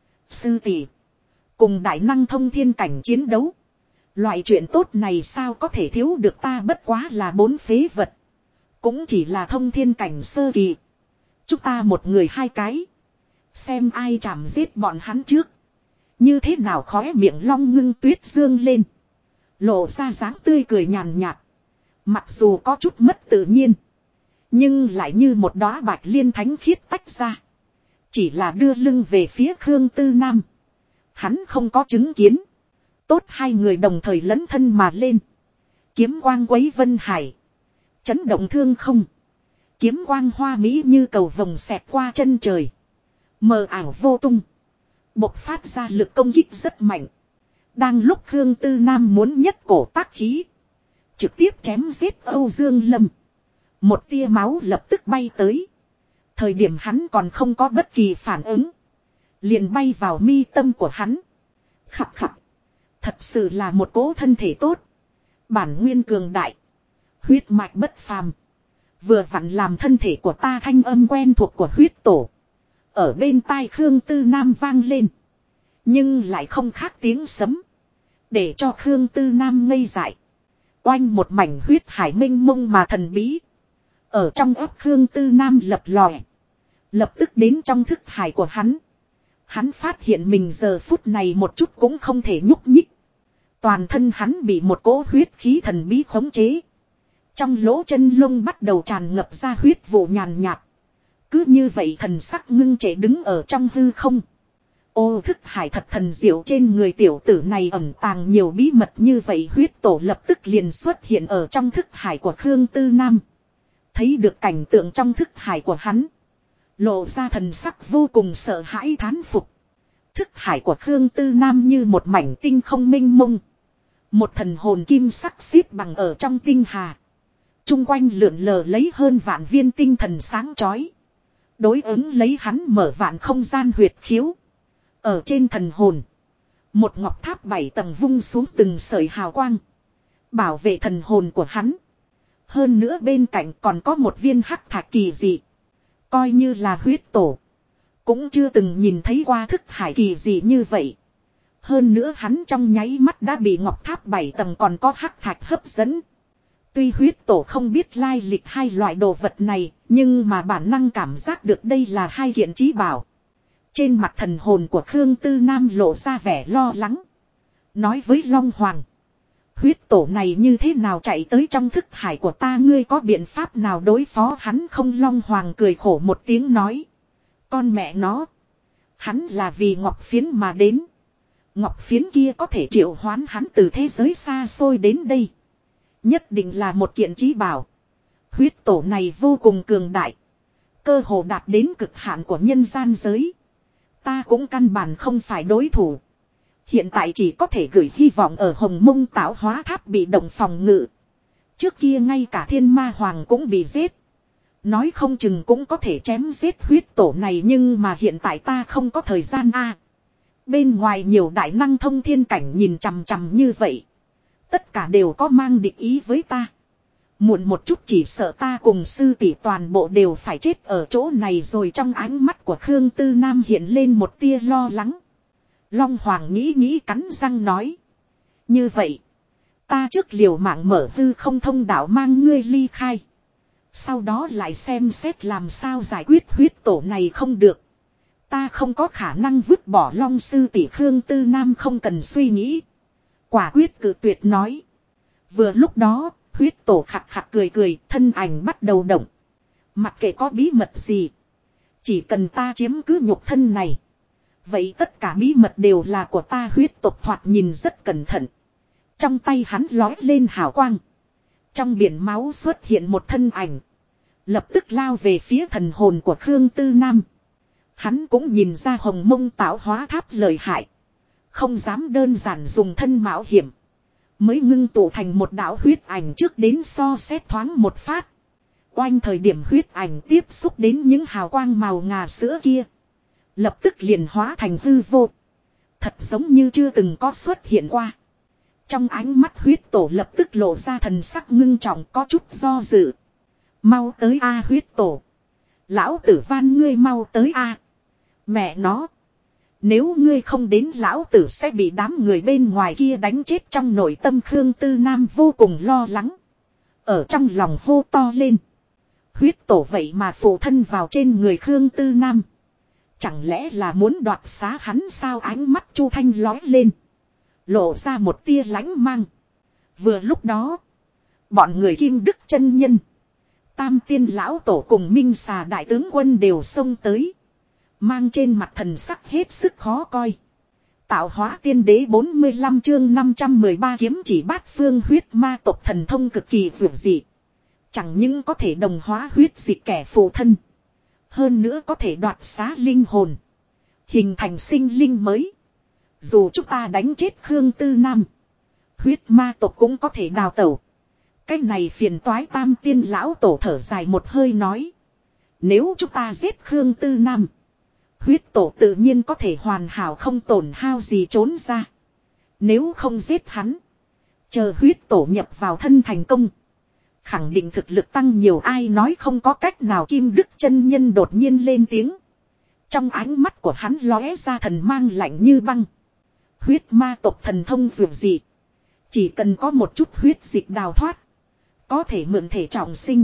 Sư tỷ, cùng đại năng thông thiên cảnh chiến đấu. Loại chuyện tốt này sao có thể thiếu được, ta bất quá là 4 phế vật. Cũng chỉ là thông thiên cảnh sơ kỳ. Chúng ta một người 2 cái. Xem ai chạm giết bọn hắn trước. Như thế nào, khóe miệng Long Ngưng Tuyết dương lên. Lộ ra dáng tươi cười nhàn nhạt. Mặc dù có chút mất tự nhiên. Nhưng lại như một đóa bạch liên thánh khiết tách ra. Chỉ là đưa lưng về phía Khương Tư Nam. Hắn không có chứng kiến. Tốt, hai người đồng thời lấn thân mà lên. Kiếm quang quấy vân hải. Chấn động thương không. Kiếm quang hoa mỹ như cầu vồng xẹt qua chân trời. Mờ ảo vô tung. Bộc phát ra lực công kích rất mạnh. Đang lúc Khương Tư Nam muốn nhất cổ tác khí. Trực tiếp chém giết Âu Dương Lâm. Một tia máu lập tức bay tới. Thời điểm hắn còn không có bất kỳ phản ứng. Liền bay vào mi tâm của hắn. Khập khập. Thật sự là một cố thân thể tốt. Bản nguyên cường đại. Huyết mạch bất phàm. Vừa vặn làm thân thể của ta, thanh âm quen thuộc của huyết tổ. Ở bên tai Khương Tư Nam vang lên. Nhưng lại không khác tiếng sấm. Để cho Khương Tư Nam ngây dại. Oanh, một mảnh huyết hải mênh mông mà thần bí. Ở trong ấp Khương Tư Nam lập lòe. Lập tức đến trong thức hải của hắn. Hắn phát hiện mình giờ phút này một chút cũng không thể nhúc nhích. Toàn thân hắn bị một cỗ huyết khí thần bí khống chế. Trong lỗ chân lông bắt đầu tràn ngập ra huyết vụ nhàn nhạt. Cứ như vậy thần sắc ngưng trệ đứng ở trong hư không. Ô, thức hải thật thần diệu, trên người tiểu tử này ẩn tàng nhiều bí mật như vậy. Huyết tổ lập tức liền xuất hiện ở trong thức hải của Khương Tư Nam. Thấy được cảnh tượng trong thức hải của hắn. Lộ ra thần sắc vô cùng sợ hãi thán phục. Thức hải của Khương Tư Nam như một mảnh tinh không mênh mông. Một thần hồn kim sắc xếp bằng ở trong tinh hà. Trung quanh lượn lờ lấy hơn vạn viên tinh thần sáng chói. Đối ứng lấy hắn mở vạn không gian huyệt khiếu. Ở trên thần hồn. Một ngọc tháp 7 tầng vung xuống từng sợi hào quang. Bảo vệ thần hồn của hắn. Hơn nữa bên cạnh còn có một viên hắc thạch kỳ dị. Coi như là huyết tổ. Cũng chưa từng nhìn thấy qua thức hải kỳ dị như vậy. Hơn nữa hắn trong nháy mắt đã bị ngọc tháp 7 tầng còn có hắc thạch hấp dẫn. Tuy huyết tổ không biết lai lịch hai loại đồ vật này, nhưng mà bản năng cảm giác được đây là hai kiện chí bảo. Trên mặt thần hồn của Khương Tư Nam lộ ra vẻ lo lắng. Nói với Long Hoàng. Huyết tổ này như thế nào chạy tới trong thức hải của ta, ngươi có biện pháp nào đối phó hắn không? Long Hoàng cười khổ một tiếng nói. Con mẹ nó. Hắn là vì ngọc phiến mà đến. Ngọc phiến kia có thể triệu hoán hắn từ thế giới xa xôi đến đây. Nhất định là một kiện chí bảo. Huyết tổ này vô cùng cường đại. Cơ hồ đạt đến cực hạn của nhân gian giới. Ta cũng căn bản không phải đối thủ. Hiện tại chỉ có thể gửi hy vọng ở Hồng Mông Tạo Hóa Tháp bị động phòng ngự. Trước kia ngay cả Thiên Ma Hoàng cũng bị giết. Nói không chừng cũng có thể chém giết huyết tổ này, nhưng mà hiện tại ta không có thời gian a. Bên ngoài nhiều đại năng thông thiên cảnh nhìn chằm chằm như vậy. Tất cả đều có mang địch ý với ta. Muộn một chút chỉ sợ ta cùng sư tỷ toàn bộ đều phải chết ở chỗ này rồi. Trong ánh mắt của Khương Tư Nam hiện lên một tia lo lắng. Long Hoàng nghĩ nghĩ cắn răng nói. Như vậy. Ta trước liều mạng mở hư không thông đạo mang ngươi ly khai. Sau đó lại xem xét làm sao giải quyết huyết tổ này. Không được. Ta không có khả năng vứt bỏ Long sư tỷ. Khương Tư Nam không cần suy nghĩ. Quả quyết cự tuyệt nói. Vừa lúc đó, huyết tổ khạc khạc cười cười, thân ảnh bắt đầu động. Mặc kệ có bí mật gì. Chỉ cần ta chiếm cứ nhục thân này. Vậy tất cả bí mật đều là của ta. Huyết tộc thoạt nhìn rất cẩn thận. Trong tay hắn lói lên hào quang. Trong biển máu xuất hiện một thân ảnh. Lập tức lao về phía thần hồn của Khương Tư Nam. Hắn cũng nhìn ra Hồng Mông tạo hóa tháp lợi hại. Không dám đơn giản dùng thân mạo hiểm. Mới ngưng tụ thành một đạo huyết ảnh trước đến so xét thoáng một phát. Oanh thời điểm huyết ảnh tiếp xúc đến những hào quang màu ngà sữa kia. Lập tức liền hóa thành hư vô. Thật giống như chưa từng có xuất hiện qua. Trong ánh mắt huyết tổ lập tức lộ ra thần sắc ngưng trọng có chút do dự. Mau tới a huyết tổ. Lão tử van ngươi mau tới a. Mẹ nó. Nếu ngươi không đến lão tử sẽ bị đám người bên ngoài kia đánh chết trong nội tâm Khương Tư Nam vô cùng lo lắng. Ở trong lòng hô to lên. Huyết tổ vậy mà phụ thân vào trên người Khương Tư Nam. Chẳng lẽ là muốn đoạt xá hắn sao ánh mắt Chu Thanh lói lên. Lộ ra một tia lánh mang. Vừa lúc đó. Bọn người Kim Đức chân nhân. Tam tiên lão tổ cùng Minh Xà đại tướng quân đều xông tới. Mang trên mặt thần sắc hết sức khó coi. Tạo hóa tiên đế 45 chương 513 kiếm chỉ bát phương huyết ma tộc thần thông cực kỳ vượt dị. Chẳng những có thể đồng hóa huyết dịch kẻ phụ thân. Hơn nữa có thể đoạt xá linh hồn. Hình thành sinh linh mới. Dù chúng ta đánh chết Khương Tư Nam. Huyết ma tộc cũng có thể đào tẩu. Cái này phiền toái tam tiên lão tổ thở dài một hơi nói. Nếu chúng ta giết Khương Tư Nam. Huyết tổ tự nhiên có thể hoàn hảo không tổn hao gì trốn ra. Nếu không giết hắn. Chờ huyết tổ nhập vào thân thành công. Khẳng định thực lực tăng nhiều ai nói không có cách nào Kim Đức chân nhân đột nhiên lên tiếng. Trong ánh mắt của hắn lóe ra thần mang lạnh như băng. Huyết ma tộc thần thông dường gì. Chỉ cần có một chút huyết dịch đào thoát. Có thể mượn thể trọng sinh.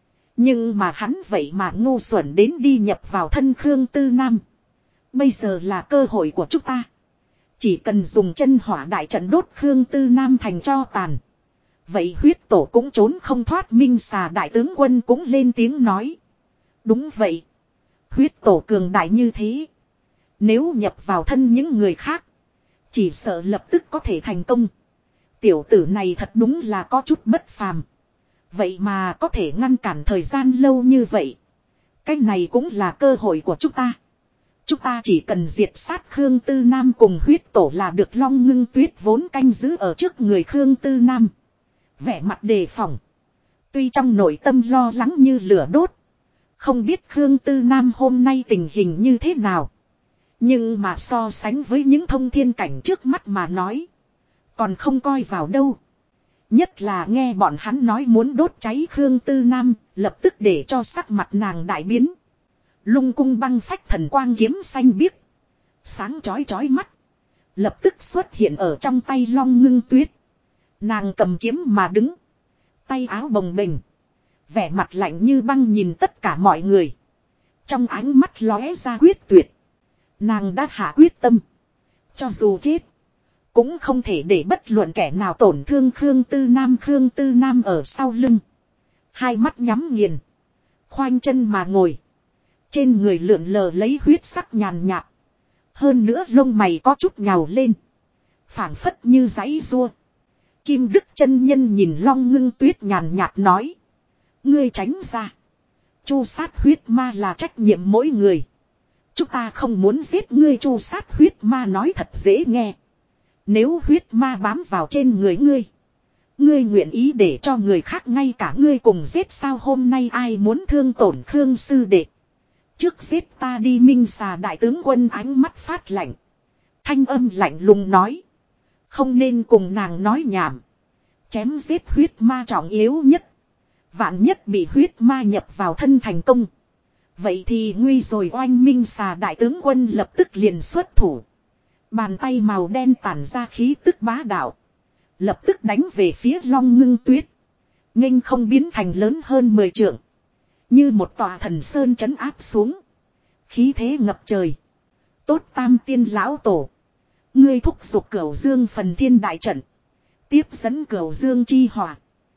Nhưng mà hắn vậy mà ngu xuẩn đến đi nhập vào thân Khương Tư Nam. Bây giờ là cơ hội của chúng ta. Chỉ cần dùng chân hỏa đại trận đốt Khương Tư Nam thành tro tàn. Vậy huyết tổ cũng trốn không thoát. Minh Xà đại tướng quân cũng lên tiếng nói. Đúng vậy. Huyết tổ cường đại như thế. Nếu nhập vào thân những người khác. Chỉ sợ lập tức có thể thành công. Tiểu tử này thật đúng là có chút bất phàm. Vậy mà có thể ngăn cản thời gian lâu như vậy. Cái này cũng là cơ hội của chúng ta. Chúng ta chỉ cần diệt sát Khương Tư Nam cùng huyết tổ là được. Long Ngưng Tuyết vốn canh giữ ở trước người Khương Tư Nam. Vẻ mặt đề phòng. Tuy trong nội tâm lo lắng như lửa đốt. Không biết Khương Tư Nam hôm nay tình hình như thế nào. Nhưng mà so sánh với những thông thiên cảnh trước mắt mà nói. Còn không coi vào đâu. Nhất là nghe bọn hắn nói muốn đốt cháy Khương Tư Nam. Lập tức để cho sắc mặt nàng đại biến. Lung cung băng phách thần quang kiếm xanh biếc. Sáng chói chói mắt. Lập tức xuất hiện ở trong tay Long Ngưng Tuyết. Nàng cầm kiếm mà đứng. Tay áo bồng bềnh. Vẻ mặt lạnh như băng nhìn tất cả mọi người. Trong ánh mắt lóe ra quyết tuyệt. Nàng đã hạ quyết tâm. Cho dù chết. Cũng không thể để bất luận kẻ nào tổn thương Khương Tư Nam. Khương Tư Nam ở sau lưng. Hai mắt nhắm nghiền. Khoanh chân mà ngồi. Trên người lượn lờ lấy huyết sắc nhàn nhạt. Hơn nữa lông mày có chút nhào lên. Phảng phất như giấy rua. Kim Đức chân nhân nhìn Long Ngưng Tuyết nhàn nhạt nói. Ngươi tránh ra. Chu sát huyết ma là trách nhiệm mỗi người. Chúng ta không muốn giết ngươi. Chu sát huyết ma nói thật dễ nghe. Nếu huyết ma bám vào trên người ngươi. Ngươi nguyện ý để cho người khác ngay cả ngươi cùng giết sao? Hôm nay ai muốn thương tổn Khương sư đệ. Trước giết ta đi. Minh Xà đại tướng quân ánh mắt phát lạnh. Thanh âm lạnh lùng nói. Không nên cùng nàng nói nhảm. Chém giết huyết ma trọng yếu nhất. Vạn nhất bị huyết ma nhập vào thân thành công. Vậy thì nguy rồi. Oanh Minh Xà đại tướng quân lập tức liền xuất thủ. Bàn tay màu đen tản ra khí tức bá đạo. Lập tức đánh về phía Long Ngưng Tuyết. Nghênh không biến thành lớn hơn 10 trượng. Như một tòa thần sơn trấn áp xuống. Khí thế ngập trời. Tốt tam tiên lão tổ. Ngươi thúc giục Cửu Dương phần thiên đại trận. Tiếp dẫn Cửu Dương chi hỏa.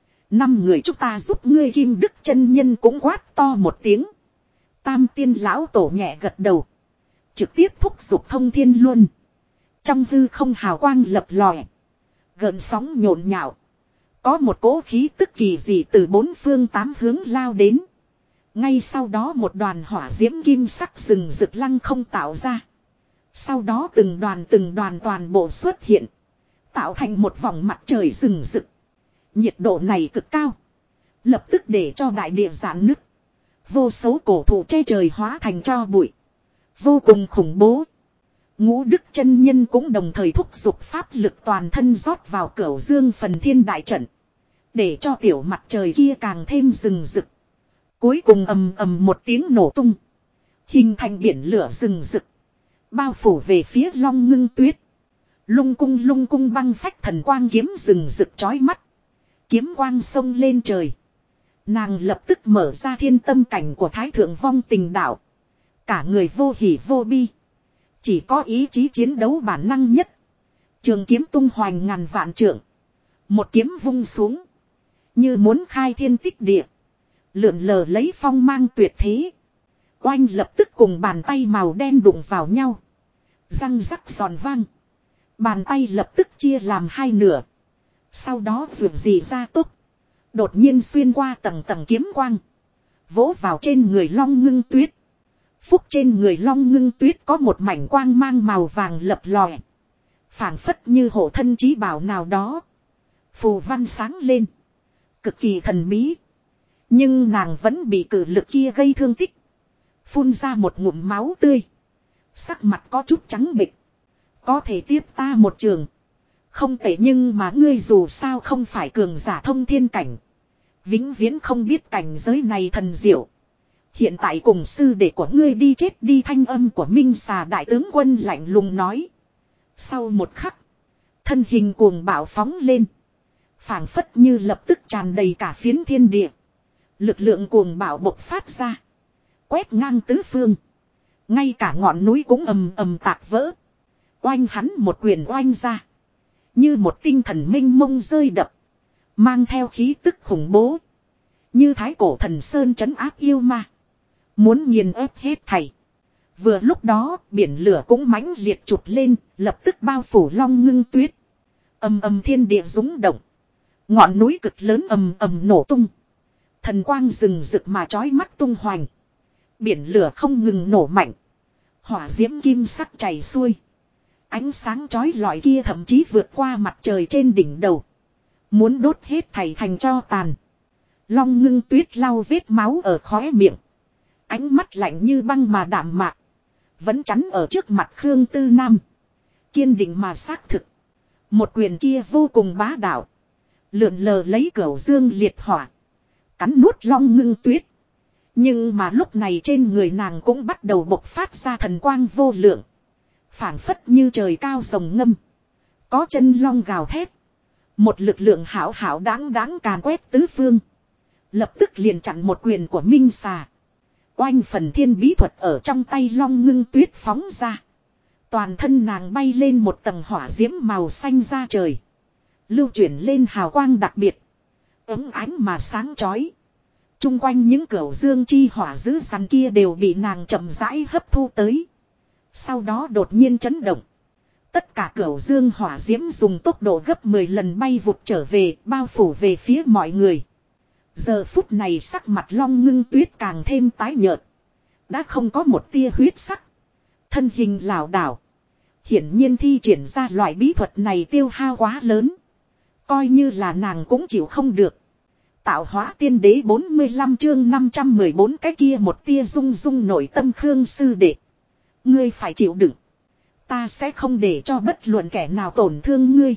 5 người chúng ta giúp ngươi. Kim Đức chân nhân cũng quát to một tiếng. Tam tiên lão tổ nhẹ gật đầu. Trực tiếp thúc giục thông thiên luân. Trong hư không hào quang lập lòe. Gợn sóng nhộn nhạo. Có một cỗ khí tức kỳ dị từ 4 phương 8 hướng lao đến. Ngay sau đó một đoàn hỏa diễm kim sắc rừng rực lăng không tạo ra. Sau đó từng đoàn toàn bộ xuất hiện. Tạo thành một vòng mặt trời rừng rực. Nhiệt độ này cực cao. Lập tức để cho đại địa giãn nứt. Vô số cổ thụ che trời hóa thành tro bụi. Vô cùng khủng bố. Ngũ Đức chân nhân cũng đồng thời thúc giục pháp lực toàn thân rót vào Cửu Dương phần thiên đại trận. Để cho tiểu mặt trời kia càng thêm rừng rực. Cuối cùng ầm ầm một tiếng nổ tung. Hình thành biển lửa rừng rực. Bao phủ về phía Long Ngưng Tuyết. Lung cung băng phách thần quang kiếm rừng rực chói mắt. Kiếm quang sông lên trời. Nàng lập tức mở ra thiên tâm cảnh của Thái Thượng Vong Tình Đạo. Cả người vô hỉ vô bi. Chỉ có ý chí chiến đấu bản năng nhất. Trường kiếm tung hoành ngàn vạn trượng. Một kiếm vung xuống. Như muốn khai thiên tích địa. Lượn lờ lấy phong mang tuyệt thế. Oanh lập tức cùng bàn tay màu đen đụng vào nhau. Răng rắc giòn vang. Bàn tay lập tức chia làm hai nửa. Sau đó vượt gì ra tốc. Đột nhiên xuyên qua tầng tầng kiếm quang. Vỗ vào trên người Long Ngưng Tuyết. Phúc trên người Long Ngưng Tuyết có một mảnh quang mang màu vàng lập lòe. Phảng phất như hộ thân chí bảo nào đó. Phù văn sáng lên. Cực kỳ thần bí. Nhưng nàng vẫn bị cử lực kia gây thương tích. Phun ra một ngụm máu tươi. Sắc mặt có chút trắng bệch. Có thể tiếp ta một trường. Không tệ nhưng mà ngươi dù sao không phải cường giả thông thiên cảnh. Vĩnh viễn không biết cảnh giới này thần diệu. Hiện tại cùng sư đệ của ngươi đi chết đi, thanh âm của Minh Xà đại tướng quân lạnh lùng nói. Sau một khắc. Thân hình cuồng bạo phóng lên. Phảng phất như lập tức tràn đầy cả phiến thiên địa. Lực lượng cuồng bạo bộc phát ra. Quét ngang tứ phương. Ngay cả ngọn núi cũng ầm ầm tạc vỡ. Oanh hắn một quyền oanh ra. Như một tinh thần minh mông rơi đập. Mang theo khí tức khủng bố. Như thái cổ thần sơn trấn áp yêu ma. Muốn nghiền ép hết thảy. Vừa lúc đó biển lửa cũng mãnh liệt trụt lên. Lập tức bao phủ Long Ngưng Tuyết. Ầm ầm thiên địa rúng động. Ngọn núi cực lớn ầm ầm nổ tung. Thần quang rừng rực mà chói mắt tung hoành. Biển lửa không ngừng nổ mạnh. Hỏa diễm kim sắc chảy xuôi. Ánh sáng chói lọi kia thậm chí vượt qua mặt trời trên đỉnh đầu. Muốn đốt hết thảy thành tro tàn. Long Ngưng Tuyết lau vết máu ở khóe miệng. Ánh mắt lạnh như băng mà đạm mạc. Vẫn chắn ở trước mặt Khương Tư Nam. Kiên định mà xác thực. Một quyền kia vô cùng bá đạo. Lượn lờ lấy Cửu Dương liệt hỏa. Cắn nuốt Long Ngưng Tuyết. Nhưng mà lúc này trên người nàng cũng bắt đầu bộc phát ra thần quang vô lượng. Phảng phất như trời cao rồng ngâm. Có chân long gào thét. Một lực lượng hảo hảo đáng càn quét tứ phương. Lập tức liền chặn một quyền của Minh Xà. Oanh phần thiên bí thuật ở trong tay Long Ngưng Tuyết phóng ra. Toàn thân nàng bay lên một tầng hỏa diễm màu xanh ra trời. Lưu chuyển lên hào quang đặc biệt. Ấm ánh mà sáng chói. Trung quanh những Cửu Dương chi hỏa dữ dằn kia đều bị nàng chậm rãi hấp thu tới. Sau đó đột nhiên chấn động. Tất cả Cửu Dương hỏa diễm dùng tốc độ gấp 10 lần bay vụt trở về, bao phủ về phía mọi người. Giờ phút này sắc mặt Long Ngưng Tuyết càng thêm tái nhợt. Đã không có một tia huyết sắc. Thân hình lảo đảo. Hiển nhiên thi triển ra loại bí thuật này tiêu hao quá lớn. Coi như là nàng cũng chịu không được. Tạo hóa tiên đế 45 chương 514 cái kia một tia rung rung nội tâm Khương sư đệ. Ngươi phải chịu đựng. Ta sẽ không để cho bất luận kẻ nào tổn thương ngươi.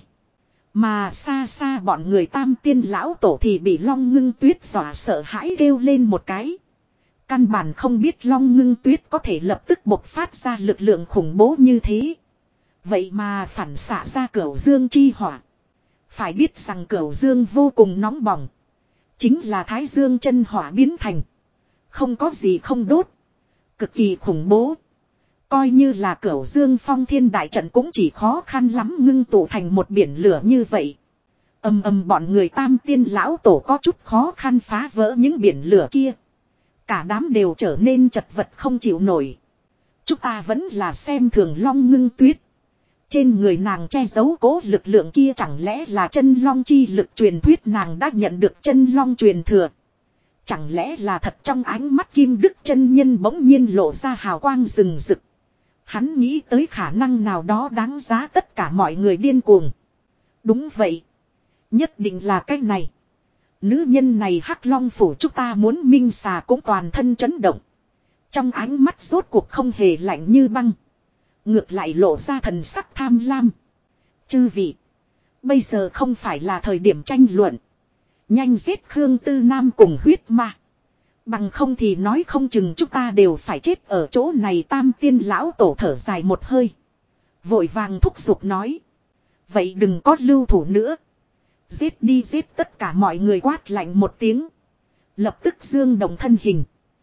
Mà xa xa bọn người Tam Tiên lão tổ thì bị Long Ngưng Tuyết dọa sợ hãi kêu lên một cái. Căn bản không biết Long Ngưng Tuyết có thể lập tức bộc phát ra lực lượng khủng bố như thế. Vậy mà phản xạ ra Cửu Dương chi hỏa. Phải biết rằng Cửu Dương vô cùng nóng bỏng. Chính là Thái Dương chân hỏa biến thành. Không có gì không đốt. Cực kỳ khủng bố. Coi như là Cửu Dương phong thiên đại trận cũng chỉ khó khăn lắm ngưng tụ thành một biển lửa như vậy. Ầm ầm bọn người Tam Tiên lão tổ có chút khó khăn phá vỡ những biển lửa kia. Cả đám đều trở nên chật vật không chịu nổi. Chúng ta vẫn là xem thường Long Ngưng Tuyết. Trên người nàng che giấu cố lực lượng kia chẳng lẽ là chân long chi lực truyền thuyết, nàng đã nhận được chân long truyền thừa. Chẳng lẽ là thật trong ánh mắt Kim Đức chân nhân bỗng nhiên lộ ra hào quang rừng rực. Hắn nghĩ tới khả năng nào đó đáng giá tất cả mọi người điên cuồng. Đúng vậy. Nhất định là cái này. Nữ nhân này Hắc Long phủ chúng ta muốn minh xà cũng toàn thân chấn động. Trong ánh mắt rốt cuộc không hề lạnh như băng. Ngược lại lộ ra thần sắc tham lam. Chư vị. Bây giờ không phải là thời điểm tranh luận. Nhanh giết Khương Tư Nam cùng huyết ma. Bằng không thì nói không chừng chúng ta đều phải chết ở chỗ này. Tam Tiên lão tổ thở dài một hơi. Vội vàng thúc giục nói. Vậy đừng có lưu thủ nữa. Giết đi giết tất cả mọi người quát lạnh một tiếng. Lập tức dương động thân hình.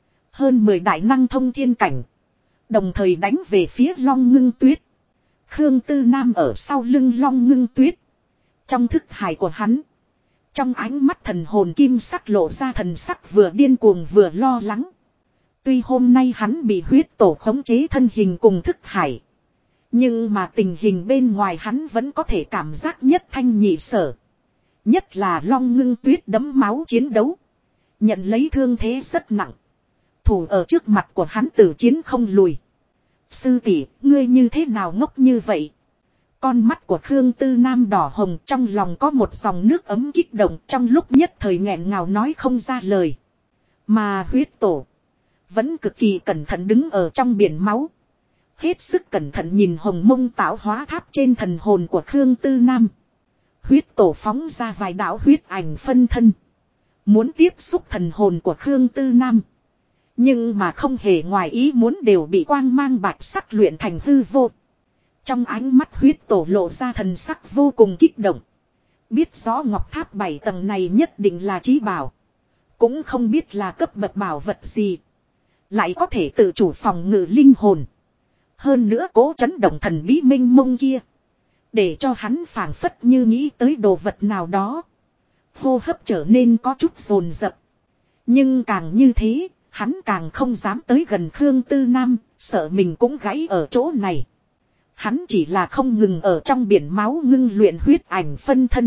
Hơn 10 đại năng thông thiên cảnh. Đồng thời đánh về phía Long Ngưng Tuyết. Khương Tư Nam ở sau lưng Long Ngưng Tuyết. Trong thức hải của hắn. Trong ánh mắt thần hồn kim sắc lộ ra thần sắc vừa điên cuồng vừa lo lắng. Tuy hôm nay hắn bị huyết tổ khống chế thân hình cùng thức hải. Nhưng mà tình hình bên ngoài hắn vẫn có thể cảm giác nhất thanh nhị sở. Nhất là Long Ngưng Tuyết đấm máu chiến đấu. Nhận lấy thương thế rất nặng. Thủ ở trước mặt của hắn tử chiến không lùi. Sư tỷ, ngươi như thế nào ngốc như vậy? Con mắt của Khương Tư Nam đỏ hồng, trong lòng có một dòng nước ấm kích động, trong lúc nhất thời nghẹn ngào nói không ra lời. Mà huyết tổ vẫn cực kỳ cẩn thận đứng ở trong biển máu. Hết sức cẩn thận nhìn hồng mông tạo hóa tháp trên thần hồn của Khương Tư Nam. Huyết tổ phóng ra vài đạo huyết ảnh phân thân. Muốn tiếp xúc thần hồn của Khương Tư Nam. Nhưng mà không hề ngoài ý muốn đều bị quang mang bạch sắc luyện thành hư vô. Trong ánh mắt huyết tổ lộ ra thần sắc vô cùng kích động. Biết rõ ngọc tháp 7 tầng này nhất định là chí bảo. Cũng không biết là cấp bậc bảo vật gì. Lại có thể tự chủ phòng ngự linh hồn. Hơn nữa cố chấn động thần bí minh mông kia. Để cho hắn phảng phất như nghĩ tới đồ vật nào đó. Hô hấp trở nên có chút dồn dập. Nhưng càng như thế, hắn càng không dám tới gần Khương Tư Nam, sợ mình cũng gãy ở chỗ này. Hắn chỉ là không ngừng ở trong biển máu ngưng luyện huyết ảnh phân thân.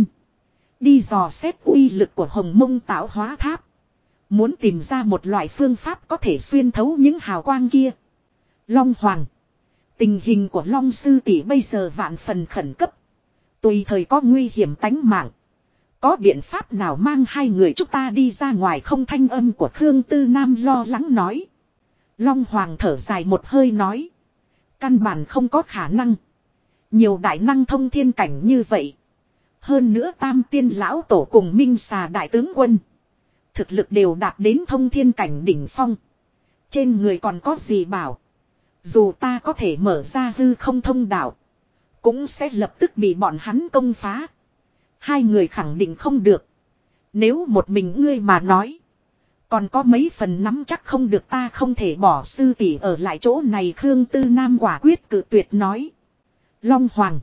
Đi dò xét uy lực của hồng mông tạo hóa tháp. Muốn tìm ra một loại phương pháp có thể xuyên thấu những hào quang kia. Long Hoàng. Tình hình của Long Sư tỷ bây giờ vạn phần khẩn cấp. Tùy thời có nguy hiểm tánh mạng. Có biện pháp nào mang hai người chúng ta đi ra ngoài không? Thanh âm của Khương Tư Nam lo lắng nói. Long Hoàng thở dài một hơi nói. Căn bản không có khả năng. Nhiều đại năng thông thiên cảnh như vậy. Hơn nữa Tam Tiên lão tổ cùng Minh Xà đại tướng quân. Thực lực đều đạt đến thông thiên cảnh đỉnh phong. Trên người còn có gì bảo. Dù ta có thể mở ra hư không thông đạo. Cũng sẽ lập tức bị bọn hắn công phá. Hai người khẳng định không được. Nếu một mình ngươi mà nói. Còn có mấy phần nắm chắc không được, ta không thể bỏ sư tỷ ở lại chỗ này. Khương Tư Nam quả quyết cự tuyệt nói. Long Hoàng.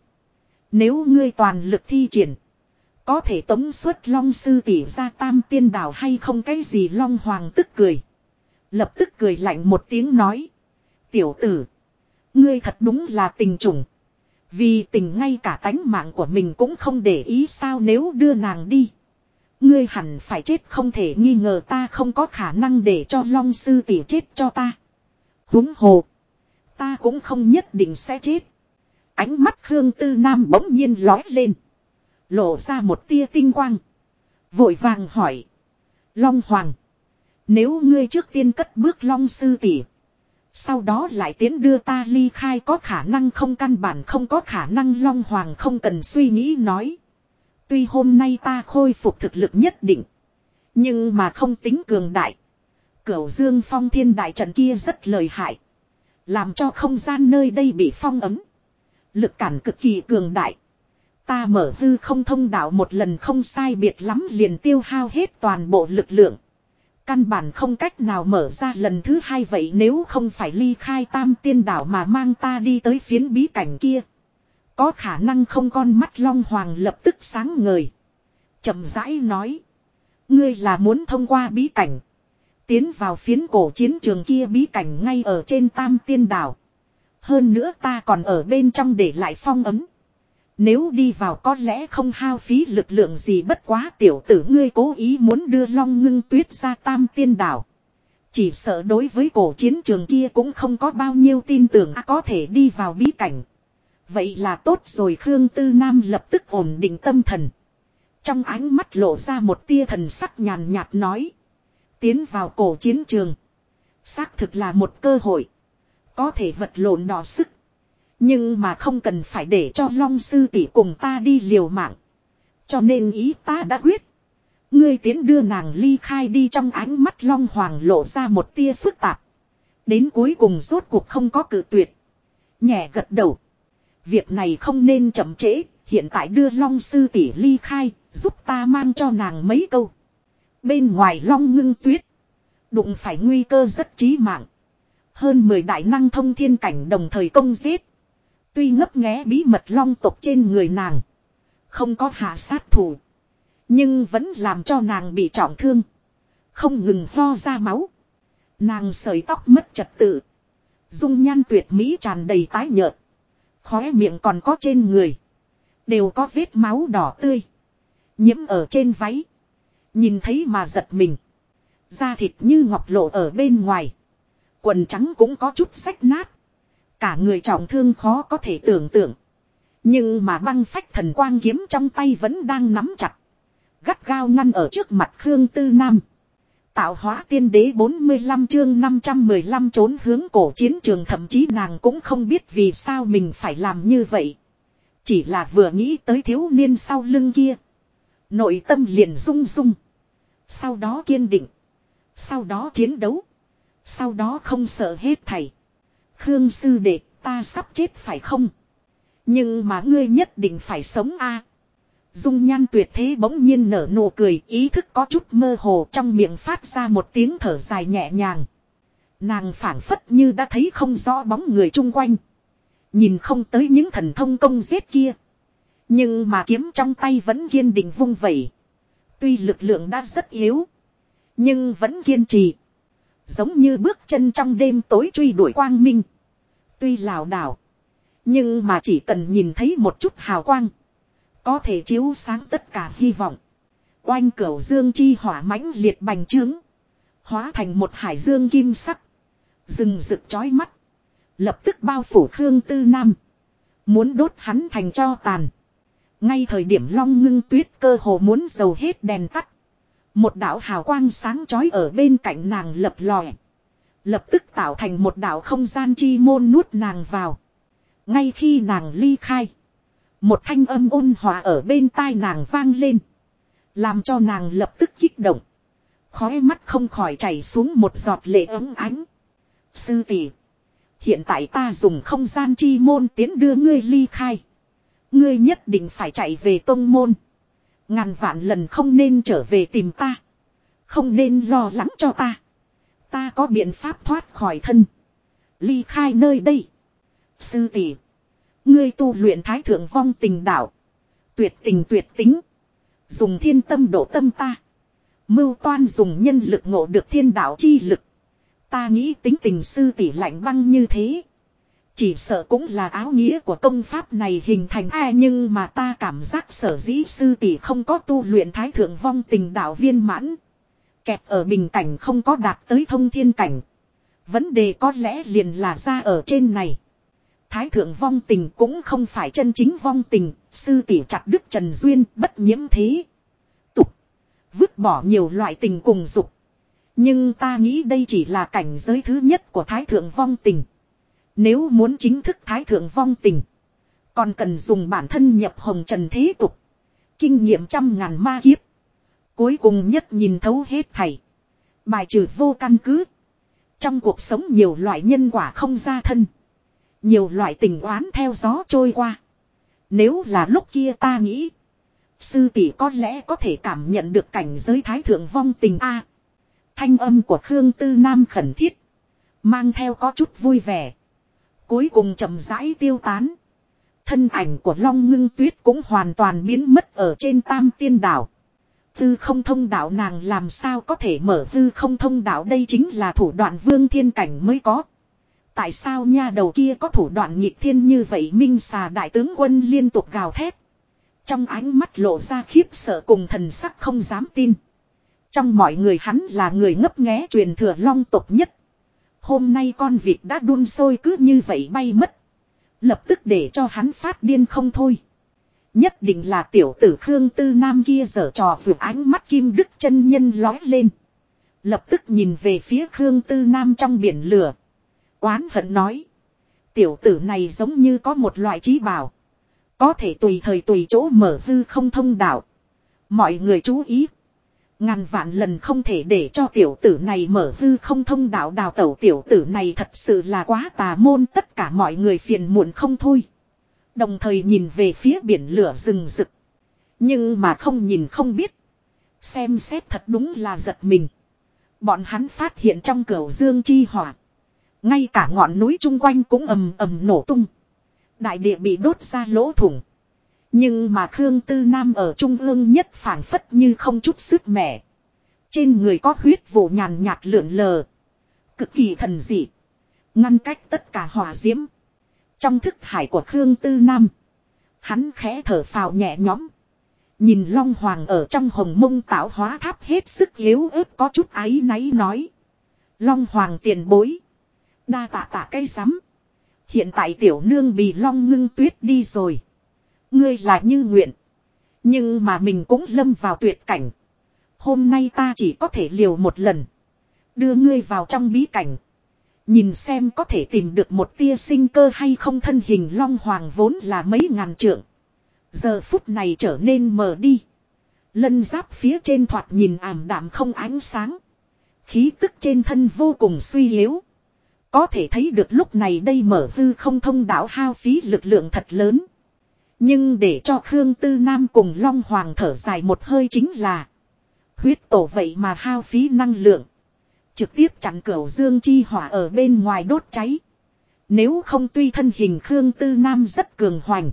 Nếu ngươi toàn lực thi triển. Có thể tống xuất Long sư tỷ ra Tam Tiên đảo hay không? Cái gì? Long Hoàng tức cười. Lập tức cười lạnh một tiếng nói. Tiểu tử. Ngươi thật đúng là tình chủng. Vì tình ngay cả tánh mạng của mình cũng không để ý sao? Nếu đưa nàng đi. Ngươi hẳn phải chết không thể nghi ngờ, ta không có khả năng để cho Long sư tỷ chết cho ta. Huống hồ. Ta cũng không nhất định sẽ chết. Ánh mắt Khương Tư Nam bỗng nhiên lói lên. Lộ ra một tia tinh quang. Vội vàng hỏi. Long Hoàng. Nếu ngươi trước tiên cất bước Long sư tỷ. Sau đó lại tiến đưa ta ly khai có khả năng không? Căn bản không có khả năng. Long Hoàng không cần suy nghĩ nói. Tuy hôm nay ta khôi phục thực lực nhất định. Nhưng mà không tính cường đại. Cửu Dương Phong Thiên đại trận kia rất lợi hại. Làm cho không gian nơi đây bị phong ấm. Lực cản cực kỳ cường đại. Ta mở hư không thông đạo một lần không sai biệt lắm liền tiêu hao hết toàn bộ lực lượng. Căn bản không cách nào mở ra lần thứ hai. Vậy nếu không phải ly khai Tam Tiên đảo mà mang ta đi tới phiến bí cảnh kia. Có khả năng không? Con mắt Long Hoàng lập tức sáng ngời. Chậm rãi nói. Ngươi là muốn thông qua bí cảnh. Tiến vào phiến cổ chiến trường kia? Bí cảnh ngay ở trên Tam Tiên đảo. Hơn nữa ta còn ở bên trong để lại phong ấm. Nếu đi vào có lẽ không hao phí lực lượng gì, bất quá tiểu tử ngươi cố ý muốn đưa Long Ngưng Tuyết ra Tam Tiên Đảo. Chỉ sợ đối với cổ chiến trường kia cũng không có bao nhiêu tin tưởng có thể đi vào bí cảnh. Vậy là tốt rồi, Khương Tư Nam lập tức ổn định tâm thần. Trong ánh mắt lộ ra một tia thần sắc nhàn nhạt nói. Tiến vào cổ chiến trường. Xác thực là một cơ hội. Có thể vật lộn đỏ sức. Nhưng mà không cần phải để cho Long sư tỷ cùng ta đi liều mạng. Cho nên ý ta đã quyết. Ngươi tiến đưa nàng ly khai đi. Trong ánh mắt Long Hoàng lộ ra một tia phức tạp. Đến cuối cùng rốt cuộc không có cự tuyệt. Nhẹ gật đầu. Việc này không nên chậm trễ. Hiện tại đưa Long sư tỷ ly khai. Giúp ta mang cho nàng mấy câu. Bên ngoài Long Ngưng Tuyết. Đụng phải nguy cơ rất chí mạng. Hơn 10 đại năng thông thiên cảnh đồng thời công giết. Tuy ngấp nghé bí mật long tộc trên người nàng. Không có hạ sát thủ. Nhưng vẫn làm cho nàng bị trọng thương. Không ngừng ho ra máu. Nàng sợi tóc mất trật tự. Dung nhan tuyệt mỹ tràn đầy tái nhợt. Khóe miệng còn có trên người. Đều có vết máu đỏ tươi. Nhiễm ở trên váy. Nhìn thấy mà giật mình. Da thịt như ngọc lộ ở bên ngoài. Quần trắng cũng có chút rách nát. Cả người trọng thương khó có thể tưởng tượng. Nhưng mà băng phách thần quang kiếm trong tay vẫn đang nắm chặt. Gắt gao ngăn ở trước mặt Khương Tư Nam. Tạo hóa tiên đế 45 chương 515 trốn hướng cổ chiến trường, thậm chí nàng cũng không biết vì sao mình phải làm như vậy. Chỉ là vừa nghĩ tới thiếu niên sau lưng kia. Nội tâm liền rung rung. Sau đó kiên định. Sau đó chiến đấu. Sau đó không sợ hết thảy. Khương sư đệ, ta sắp chết phải không? Nhưng mà ngươi nhất định phải sống a. Dung nhan tuyệt thế bỗng nhiên nở nụ cười, ý thức có chút mơ hồ, trong miệng phát ra một tiếng thở dài nhẹ nhàng. Nàng phảng phất như đã thấy không rõ bóng người chung quanh. Nhìn không tới những thần thông công giết kia. Nhưng mà kiếm trong tay vẫn kiên định vung vẩy. Tuy lực lượng đã rất yếu. Nhưng vẫn kiên trì. Giống như bước chân trong đêm tối truy đuổi quang minh. Tuy lảo đảo. Nhưng mà chỉ cần nhìn thấy một chút hào quang. Có thể chiếu sáng tất cả hy vọng. Oanh cửu dương chi hỏa mãnh liệt bành trướng. Hóa thành một hải dương kim sắc. Rừng rực chói mắt. Lập tức bao phủ Khương Tư Nam. Muốn đốt hắn thành tro tàn. Ngay thời điểm Long Ngưng Tuyết cơ hồ muốn dầu hết đèn tắt. Một đạo hào quang sáng chói ở bên cạnh nàng lập lòe. Lập tức tạo thành một đạo không gian chi môn nuốt nàng vào. Ngay khi nàng ly khai. Một thanh âm ôn hòa ở bên tai nàng vang lên. Làm cho nàng lập tức kích động. Khóe mắt không khỏi chảy xuống một giọt lệ ấm ánh. Sư tỷ, hiện tại ta dùng không gian chi môn tiến đưa ngươi ly khai. Ngươi nhất định phải chạy về tông môn. Ngàn vạn lần không nên trở về tìm ta. Không nên lo lắng cho ta. Ta có biện pháp thoát khỏi thân. Ly khai nơi đây. Sư tỷ, ngươi tu luyện thái thượng vong tình đạo. Tuyệt tình tuyệt tính. Dùng thiên tâm độ tâm ta. Mưu toan dùng nhân lực ngộ được thiên đạo chi lực. Ta nghĩ tính tình sư tỷ lạnh băng như thế. Chỉ sợ cũng là áo nghĩa của công pháp này hình thành nhưng mà ta cảm giác sở dĩ sư tỷ không có tu luyện thái thượng vong tình đạo viên mãn. Kẹp ở bình cảnh không có đạt tới thông thiên cảnh. Vấn đề có lẽ liền là ra ở trên này. Thái thượng vong tình cũng không phải chân chính vong tình, sư tỷ chặt đứt trần duyên bất nhiễm thế. Tục. Vứt bỏ nhiều loại tình cùng dục. Nhưng ta nghĩ đây chỉ là cảnh giới thứ nhất của thái thượng vong tình. Nếu muốn chính thức thái thượng vong tình. Còn cần dùng bản thân nhập hồng trần thế tục. Kinh nghiệm trăm ngàn ma kiếp. Cuối cùng nhất nhìn thấu hết thảy. Bài trừ vô căn cứ. Trong cuộc sống nhiều loại nhân quả không ra thân. Nhiều loại tình oán theo gió trôi qua. Nếu là lúc kia ta nghĩ. Sư tỷ có lẽ có thể cảm nhận được cảnh giới thái thượng vong tình a. Thanh âm của Khương Tư Nam khẩn thiết. Mang theo có chút vui vẻ. Cuối cùng chậm rãi tiêu tán. Thân ảnh của Long Ngưng Tuyết cũng hoàn toàn biến mất ở trên Tam Tiên Đảo. Tư không thông đạo nàng làm sao có thể mở tư không thông đạo, đây chính là thủ đoạn vương thiên cảnh mới có. Tại sao nha đầu kia có thủ đoạn nghịch thiên như vậy? Minh xà đại tướng quân liên tục gào thét. Trong ánh mắt lộ ra khiếp sợ cùng thần sắc không dám tin. Trong mọi người hắn là người ngấp nghé truyền thừa long tộc nhất. Hôm nay con vịt đã đun sôi cứ như vậy bay mất. Lập tức để cho hắn phát điên không thôi. Nhất định là tiểu tử Khương Tư Nam kia giở trò vượt, ánh mắt Kim Đức chân nhân lói lên. Lập tức nhìn về phía Khương Tư Nam trong biển lửa. Oán hận nói. Tiểu tử này giống như có một loại trí bảo. Có thể tùy thời tùy chỗ mở hư không thông đạo. Mọi người chú ý. Ngàn vạn lần không thể để cho tiểu tử này mở hư không thông đạo đào tẩu. Tiểu tử này thật sự là quá tà môn, tất cả mọi người phiền muộn không thôi. Đồng thời nhìn về phía biển lửa rừng rực. Nhưng mà không nhìn không biết. Xem xét thật đúng là giật mình. Bọn hắn phát hiện trong cửu dương chi hỏa. Ngay cả ngọn núi chung quanh cũng ầm ầm nổ tung. Đại địa bị đốt ra lỗ thủng. Nhưng mà Khương Tư Nam ở trung ương nhất phảng phất như không chút sức mẻ. Trên người có huyết vụ nhàn nhạt lượn lờ. Cực kỳ thần dị. Ngăn cách tất cả hỏa diễm. Trong thức hải của Khương Tư Nam. Hắn khẽ thở phào nhẹ nhõm. Nhìn Long Hoàng ở trong hồng mông tạo hóa tháp hết sức yếu ớt có chút áy náy nói. Long Hoàng tiền bối. Đa tạ cái rắm. Hiện tại tiểu nương bị Long Ngưng Tuyết đi rồi. Ngươi là như nguyện. Nhưng mà mình cũng lâm vào tuyệt cảnh. Hôm nay ta chỉ có thể liều một lần. Đưa ngươi vào trong bí cảnh. Nhìn xem có thể tìm được một tia sinh cơ hay không. Thân hình Long Hoàng vốn là mấy ngàn trượng. Giờ phút này trở nên mờ đi. Lân giáp phía trên thoạt nhìn ảm đạm không ánh sáng. Khí tức trên thân vô cùng suy yếu. Có thể thấy được lúc này đây mở hư không thông đạo hao phí lực lượng thật lớn. Nhưng để cho Khương Tư Nam cùng Long Hoàng thở dài một hơi chính là. Huyết tổ vậy mà hao phí năng lượng. Trực tiếp chặn cửu dương chi hỏa ở bên ngoài đốt cháy. Nếu không tuy thân hình Khương Tư Nam rất cường hoành.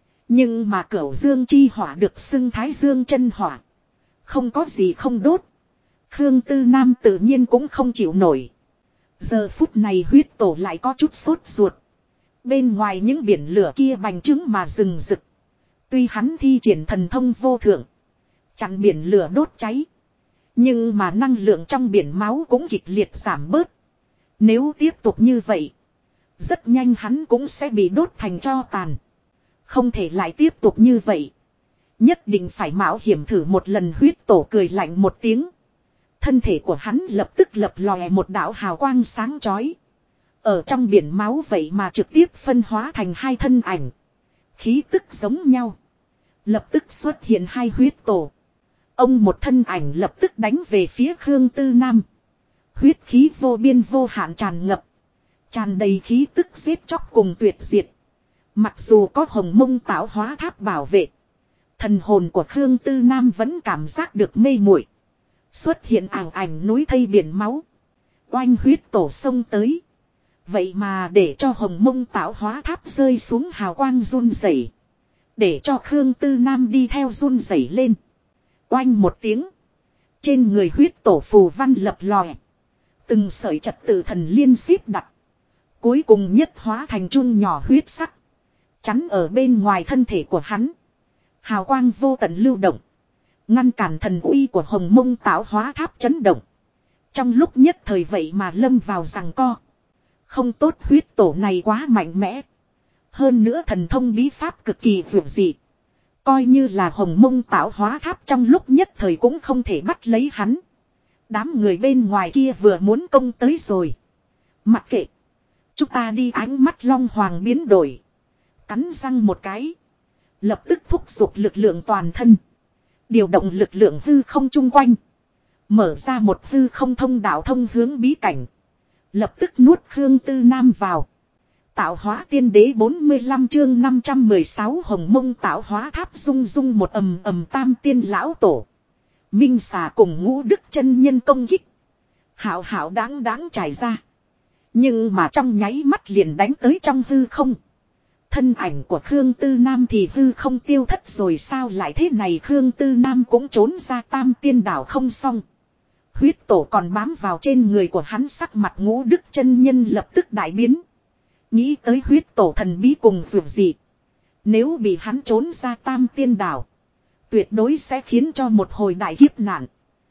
Nhưng mà cửu dương chi hỏa được xưng Thái Dương chân hỏa. Không có gì không đốt. Khương Tư Nam tự nhiên cũng không chịu nổi. Giờ phút này huyết tổ lại có chút sốt ruột. Bên ngoài những biển lửa kia bành trướng mà rừng rực. Tuy hắn thi triển thần thông vô thượng. Chặn biển lửa đốt cháy. Nhưng mà năng lượng trong biển máu cũng kịch liệt giảm bớt. Nếu tiếp tục như vậy. Rất nhanh hắn cũng sẽ bị đốt thành tro tàn. Không thể lại tiếp tục như vậy. Nhất định phải mạo hiểm thử một lần. Huyết tổ cười lạnh một tiếng. Thân thể của hắn lập tức lập lòe một đạo hào quang sáng chói. Ở trong biển máu vậy mà trực tiếp phân hóa thành hai thân ảnh. Khí tức giống nhau. Lập tức xuất hiện hai huyết tổ. Ông một thân ảnh lập tức đánh về phía Khương Tư Nam. Huyết khí vô biên vô hạn tràn ngập. Tràn đầy khí tức giết chóc cùng tuyệt diệt. Mặc dù có hồng mông tạo hóa tháp bảo vệ. Thần hồn của Khương Tư Nam vẫn cảm giác được mê muội. Xuất hiện ảo ảnh núi thây biển máu. Oanh huyết tổ sông tới. Vậy mà để cho hồng mông tạo hóa tháp rơi xuống hào quang run rẩy. Để cho Khương Tư Nam đi theo run rẩy lên. Oanh một tiếng. Trên người huyết tổ phù văn lập lòe. Từng sợi trật tự thần liên xếp đặt. Cuối cùng nhất hóa thành chun nhỏ huyết sắc. Chắn ở bên ngoài thân thể của hắn. Hào quang vô tận lưu động. Ngăn cản thần uy của hồng mông tạo hóa tháp chấn động. Trong lúc nhất thời vậy mà lâm vào giằng co. Không tốt, huyết tổ này quá mạnh mẽ. Hơn nữa thần thông bí pháp cực kỳ vượt dị. Coi như là hồng mông tạo hóa tháp trong lúc nhất thời cũng không thể bắt lấy hắn. Đám người bên ngoài kia vừa muốn công tới rồi. Mặc kệ. Chúng ta đi. Ánh mắt Long Hoàng biến đổi. Cắn răng một cái. Lập tức thúc giục lực lượng toàn thân. Điều động lực lượng hư không chung quanh. Mở ra một hư không thông đạo thông hướng bí cảnh. Lập tức nuốt Khương Tư Nam vào. Tạo hóa tiên đế 45 chương 516 hồng mông tạo hóa tháp rung rung một ầm ầm tam tiên lão tổ. Minh xà cùng ngũ đức chân nhân công kích. Hảo hảo đáng đáng trải ra. Nhưng mà trong nháy mắt liền đánh tới trong hư không. Thân ảnh của Khương Tư Nam thì hư không tiêu thất rồi, sao lại thế này? Khương Tư Nam cũng trốn ra tam tiên đảo không xong. Huyết tổ còn bám vào trên người của hắn, sắc mặt ngũ đức chân nhân lập tức đại biến. Nghĩ tới huyết tổ thần bí cùng dù gì. Nếu bị hắn trốn ra Tam Tiên Đảo. Tuyệt đối sẽ khiến cho một hồi đại kiếp nạn.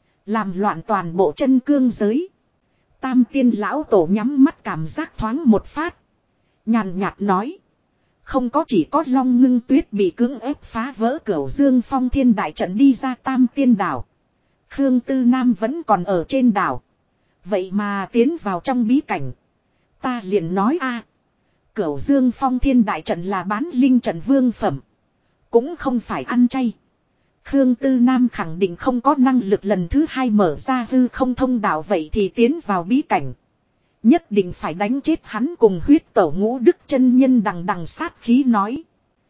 Làm loạn toàn bộ chân cương giới. Tam Tiên lão tổ nhắm mắt cảm giác thoáng một phát. Nhàn nhạt nói. Không có chỉ có Long Ngưng Tuyết bị cưỡng ép phá vỡ Cửu Dương Phong Thiên đại trận đi ra Tam Tiên Đảo. Khương Tư Nam vẫn còn ở trên đảo. Vậy mà tiến vào trong bí cảnh. Ta liền nói Cửu Dương Phong Thiên đại trận là bán linh trận vương phẩm. Cũng không phải ăn chay. Khương Tư Nam khẳng định không có năng lực lần thứ hai mở ra hư không thông đạo, vậy thì tiến vào bí cảnh. Nhất định phải đánh chết hắn cùng huyết tổ Ngũ Đức chân nhân đằng đằng sát khí nói.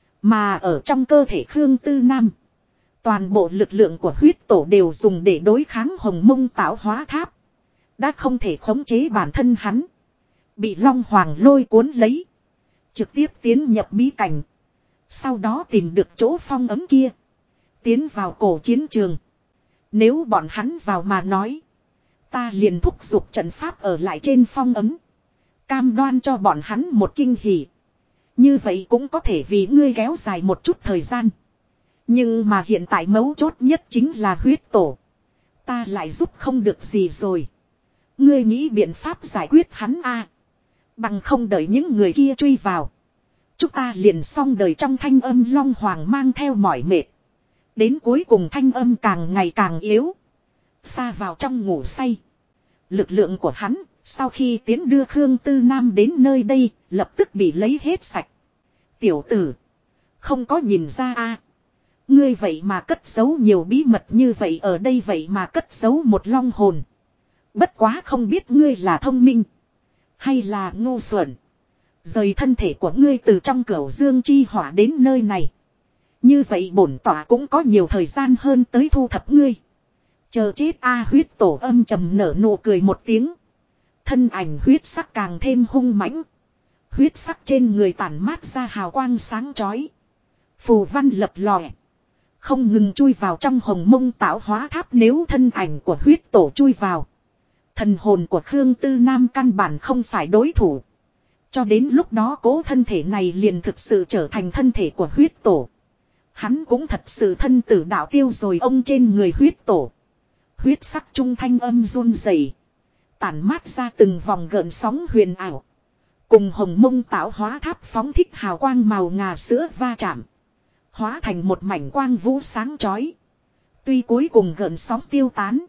Mà ở trong cơ thể Khương Tư Nam. Toàn bộ lực lượng của huyết tổ đều dùng để đối kháng Hồng Mông Tạo Hóa Tháp. Đã không thể khống chế bản thân hắn. Bị Long Hoàng lôi cuốn lấy. Trực tiếp tiến nhập bí cảnh. Sau đó tìm được chỗ phong ấm kia. Tiến vào cổ chiến trường. Nếu bọn hắn vào mà nói. Ta liền thúc giục trận pháp ở lại trên phong ấm. Cam đoan cho bọn hắn một kinh hỉ. Như vậy cũng có thể vì ngươi kéo dài một chút thời gian. Nhưng mà hiện tại mấu chốt nhất chính là huyết tổ. Ta lại giúp không được gì rồi. Ngươi nghĩ biện pháp giải quyết hắn bằng không đợi những người kia truy vào. Chúng ta liền xong đời trong thanh âm Long Hoàng mang theo mỏi mệt. Đến cuối cùng thanh âm càng ngày càng yếu. Xa vào trong ngủ say. Lực lượng của hắn, sau khi tiến đưa Khương Tư Nam đến nơi đây, lập tức bị lấy hết sạch. Tiểu tử. Không có nhìn ra ngươi vậy mà cất giấu nhiều bí mật như vậy, ở đây vậy mà cất giấu một long hồn. Bất quá không biết ngươi là thông minh. Hay là ngu xuẩn. Rời thân thể của ngươi từ trong Cửu Dương chi hỏa đến nơi này. Như vậy bổn tỏa cũng có nhiều thời gian hơn tới thu thập ngươi. Chờ chết huyết tổ âm trầm nở nụ cười một tiếng. Thân ảnh huyết sắc càng thêm hung mãnh. Huyết sắc trên người tản mát ra hào quang sáng chói. Phù văn lập lòe. Không ngừng chui vào trong Hồng Mông Tạo Hóa Tháp, nếu thân ảnh của huyết tổ chui vào. Thần hồn của Khương Tư Nam căn bản không phải đối thủ. Cho đến lúc đó cố thân thể này liền thực sự trở thành thân thể của huyết tổ. Hắn cũng thật sự thân tử đạo tiêu rồi. Ông trên người huyết tổ. Huyết sắc trung thanh âm run rẩy, tản mát ra từng vòng gợn sóng huyền ảo. Cùng Hồng Mông Tạo Hóa Tháp phóng thích hào quang màu ngà sữa va chạm. Hóa thành một mảnh quang vũ sáng chói. Tuy cuối cùng gợn sóng tiêu tán.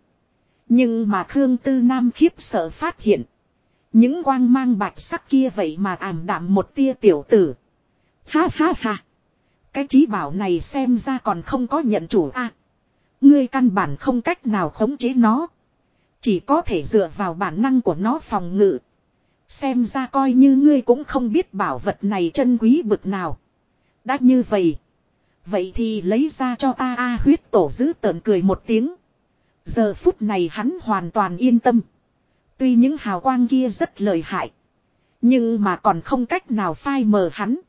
Nhưng mà Khương Tư Nam khiếp sợ phát hiện. Những quang mang bạch sắc kia vậy mà ảm đạm một tia. Tiểu tử. Ha ha ha. Cái trí bảo này xem ra còn không có nhận chủ ngươi căn bản không cách nào khống chế nó. Chỉ có thể dựa vào bản năng của nó phòng ngự. Xem ra coi như ngươi cũng không biết bảo vật này chân quý bực nào. Đã như vậy. Vậy thì lấy ra cho ta huyết tổ giữ tợn cười một tiếng. Giờ phút này hắn hoàn toàn yên tâm. Tuy những hào quang kia rất lợi hại. Nhưng mà còn không cách nào phai mờ hắn.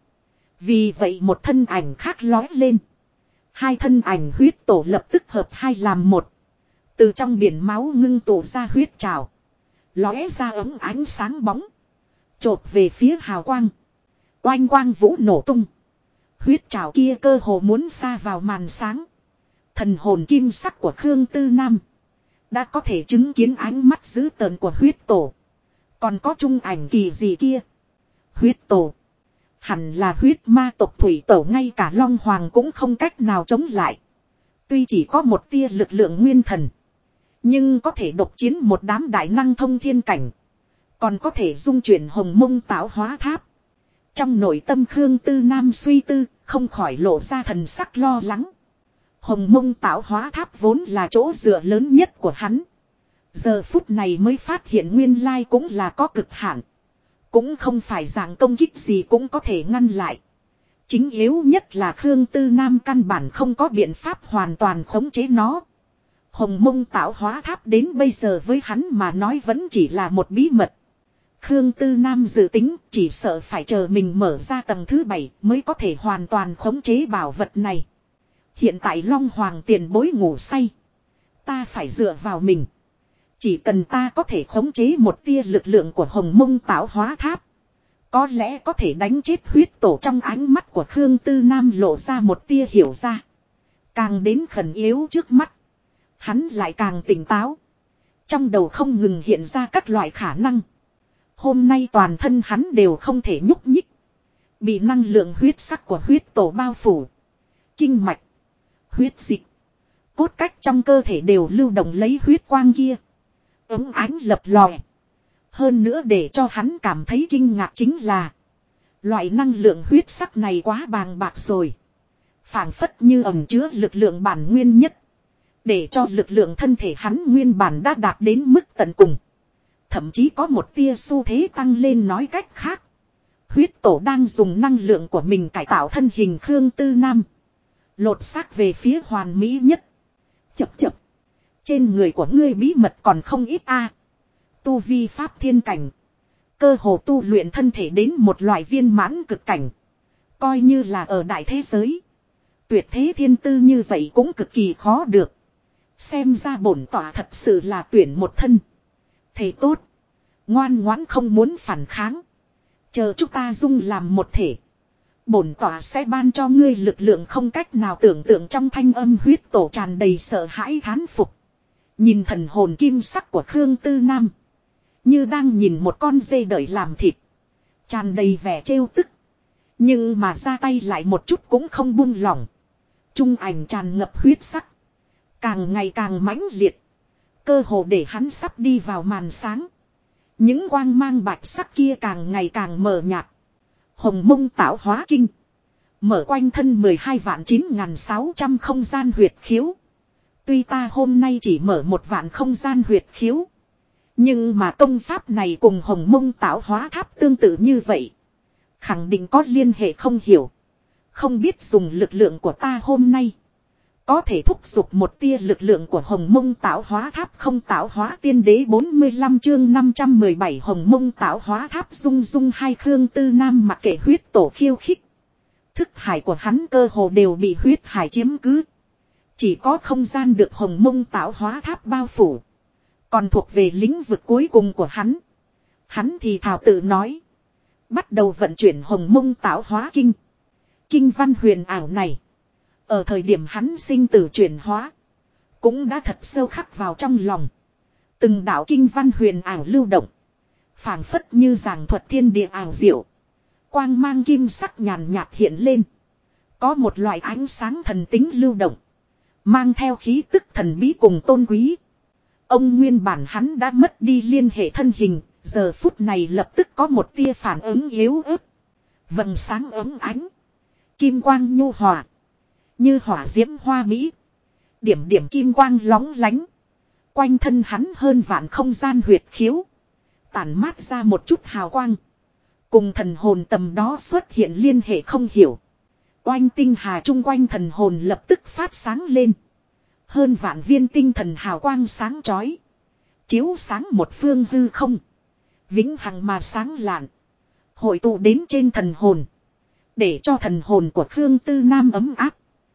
Vì vậy một thân ảnh khác lói lên. Hai thân ảnh huyết tổ lập tức hợp hai làm một. Từ trong biển máu ngưng tụ ra huyết trào. Lóe ra ấm ánh sáng bóng. Chộp về phía hào quang. Oanh quang vũ nổ tung. Huyết trào kia cơ hồ muốn xa vào màn sáng. Thần hồn kim sắc của Khương Tư Nam. Đã có thể chứng kiến ánh mắt dữ tợn của huyết tổ. Còn có trung ảnh kỳ gì kia. Huyết tổ. Hẳn là huyết ma tộc thủy tổ, ngay cả Long Hoàng cũng không cách nào chống lại. Tuy chỉ có một tia lực lượng nguyên thần. Nhưng có thể độc chiến một đám đại năng thông thiên cảnh. Còn có thể dung chuyển Hồng Mông Tạo Hóa Tháp. Trong nội tâm Khương Tư Nam suy tư, không khỏi lộ ra thần sắc lo lắng. Hồng Mông Tạo Hóa Tháp vốn là chỗ dựa lớn nhất của hắn. Giờ phút này mới phát hiện nguyên lai cũng là có cực hạn. Cũng không phải dạng công kích gì cũng có thể ngăn lại. Chính yếu nhất là Khương Tư Nam căn bản không có biện pháp hoàn toàn khống chế nó. Hồng Mông Tạo Hóa Tháp đến bây giờ với hắn mà nói vẫn chỉ là một bí mật. Khương Tư Nam dự tính chỉ sợ phải chờ mình mở ra tầng thứ 7 mới có thể hoàn toàn khống chế bảo vật này. Hiện tại Long Hoàng tiền bối ngủ say. Ta phải dựa vào mình. Chỉ cần ta có thể khống chế một tia lực lượng của Hồng Mông Tạo Hóa Tháp. Có lẽ có thể đánh chết huyết tổ. Trong ánh mắt của Khương Tư Nam lộ ra một tia hiểu ra. Càng đến khẩn yếu trước mắt, hắn lại càng tỉnh táo. Trong đầu không ngừng hiện ra các loại khả năng. Hôm nay toàn thân hắn đều không thể nhúc nhích. Bị năng lượng huyết sắc của huyết tổ bao phủ. Kinh mạch, huyết dịch, cốt cách trong cơ thể đều lưu động lấy huyết quang kia. Ấm ánh lập lòe. Hơn nữa để cho hắn cảm thấy kinh ngạc chính là loại năng lượng huyết sắc này quá bàng bạc rồi. Phảng phất như ẩn chứa lực lượng bản nguyên nhất. Để cho lực lượng thân thể hắn nguyên bản đã đạt đến mức tận cùng. Thậm chí có một tia xu thế tăng lên, nói cách khác. Huyết tổ đang dùng năng lượng của mình cải tạo thân hình Khương Tư Nam. Lột xác về phía hoàn mỹ nhất. Chập chập. Trên người của ngươi bí mật còn không ít a. Tu vi pháp thiên cảnh. Cơ hồ tu luyện thân thể đến một loại viên mãn cực cảnh. Coi như là ở đại thế giới. Tuyệt thế thiên tư như vậy cũng cực kỳ khó được. Xem ra bổn tỏa thật sự là tuyển một thân. Thầy tốt. Ngoan ngoãn không muốn phản kháng. Chờ chúng ta dung làm một thể. Bổn tỏa sẽ ban cho ngươi lực lượng không cách nào tưởng tượng. Trong thanh âm huyết tổ tràn đầy sợ hãi thán phục. Nhìn thần hồn kim sắc của Khương Tư Nam. Như đang nhìn một con dê đợi làm thịt. Tràn đầy vẻ trêu tức. Nhưng mà ra tay lại một chút cũng không buông lỏng. Trung ảnh tràn ngập huyết sắc. Càng ngày càng mãnh liệt. Cơ hồ để hắn sắp đi vào màn sáng. Những quang mang bạch sắc kia càng ngày càng mờ nhạt. Hồng mông tạo hóa kinh. Mở quanh thân 12.9.600 không gian huyệt khiếu. Tuy ta hôm nay chỉ mở 1.000 không gian huyệt khiếu. Nhưng mà công pháp này cùng hồng mông tạo hóa tháp tương tự như vậy. Khẳng định có liên hệ không hiểu. Không biết dùng lực lượng của ta hôm nay. Có thể thúc giục một tia lực lượng của hồng mông tạo hóa tháp không tạo hóa tiên đế 45 chương 517 hồng mông tạo hóa tháp rung rung hai. Khương Tư Nam mặc kệ huyết tổ khiêu khích. Thức hải của hắn cơ hồ đều bị huyết hải chiếm cứ. Chỉ có không gian được hồng mông tạo hóa tháp bao phủ. Còn thuộc về lĩnh vực cuối cùng của hắn. Hắn thì thào tự nói. Bắt đầu vận chuyển hồng mông tạo hóa kinh. Kinh văn huyền ảo này. Ở thời điểm hắn sinh tử chuyển hóa. Cũng đã thật sâu khắc vào trong lòng. Từng đạo kinh văn huyền ảo lưu động. Phảng phất như giảng thuật thiên địa ảo diệu. Quang mang kim sắc nhàn nhạt hiện lên. Có một loại ánh sáng thần tính lưu động. Mang theo khí tức thần bí cùng tôn quý. Ông nguyên bản hắn đã mất đi liên hệ thân hình. Giờ phút này lập tức có một tia phản ứng yếu ớt. Vầng sáng ấm ánh. Kim quang nhu hòa. Như hỏa diễm hoa mỹ. Điểm điểm kim quang lóng lánh. Quanh thân hắn hơn vạn không gian huyệt khiếu. Tản mát ra một chút hào quang. Cùng thần hồn tầm đó xuất hiện liên hệ không hiểu. Oanh tinh hà chung quanh thần hồn lập tức phát sáng lên. Hơn vạn viên tinh thần hào quang sáng chói. Chiếu sáng một phương hư không. Vĩnh hằng mà sáng lạn. Hội tụ đến trên thần hồn. Để cho thần hồn của Khương Tư Nam ấm áp.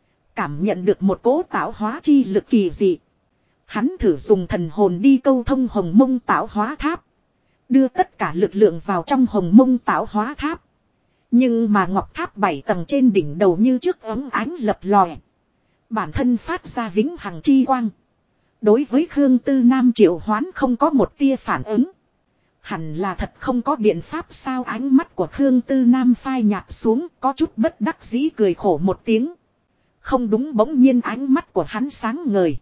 Cảm nhận được một cỗ tạo hóa chi lực kỳ dị. Hắn thử dùng thần hồn đi câu thông hồng mông tạo hóa tháp. Đưa tất cả lực lượng vào trong hồng mông tạo hóa tháp. Nhưng mà ngọc tháp 7 tầng trên đỉnh đầu như trước ấm ánh lập lòe. Bản thân phát ra vĩnh hằng chi quang. Đối với Khương Tư Nam triệu hoán không có một tia phản ứng. Hẳn là thật không có biện pháp sao. Ánh mắt của Khương Tư Nam phai nhạt xuống, có chút bất đắc dĩ cười khổ một tiếng. Không đúng, bỗng nhiên ánh mắt của hắn sáng ngời.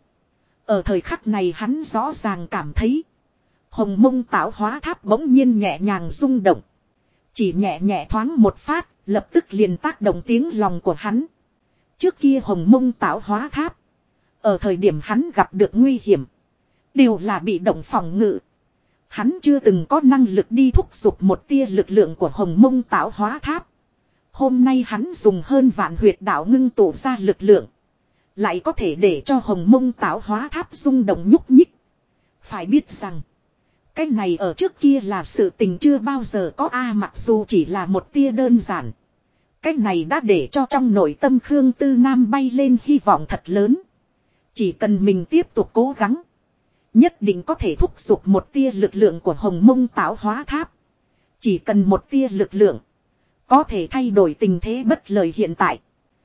Ở thời khắc này hắn rõ ràng cảm thấy. Hồng mông tạo hóa tháp bỗng nhiên nhẹ nhàng rung động. Chỉ nhẹ nhẹ thoáng một phát, lập tức liền tác động tiếng lòng của hắn. Trước kia hồng mông tạo hóa tháp. Ở thời điểm hắn gặp được nguy hiểm. Đều là bị động phòng ngự. Hắn chưa từng có năng lực đi thúc giục một tia lực lượng của hồng mông tạo hóa tháp. Hôm nay hắn dùng hơn vạn huyệt đạo ngưng tụ ra lực lượng. Lại có thể để cho hồng mông tạo hóa tháp rung động nhúc nhích. Phải biết rằng. Cái này ở trước kia là sự tình chưa bao giờ có mặc dù chỉ là một tia đơn giản. Cái này đã để cho trong nội tâm Khương Tư Nam bay lên hy vọng thật lớn. Chỉ cần mình tiếp tục cố gắng. Nhất định có thể thúc giục một tia lực lượng của hồng mông tạo hóa tháp. Chỉ cần một tia lực lượng. Có thể thay đổi tình thế bất lợi hiện tại.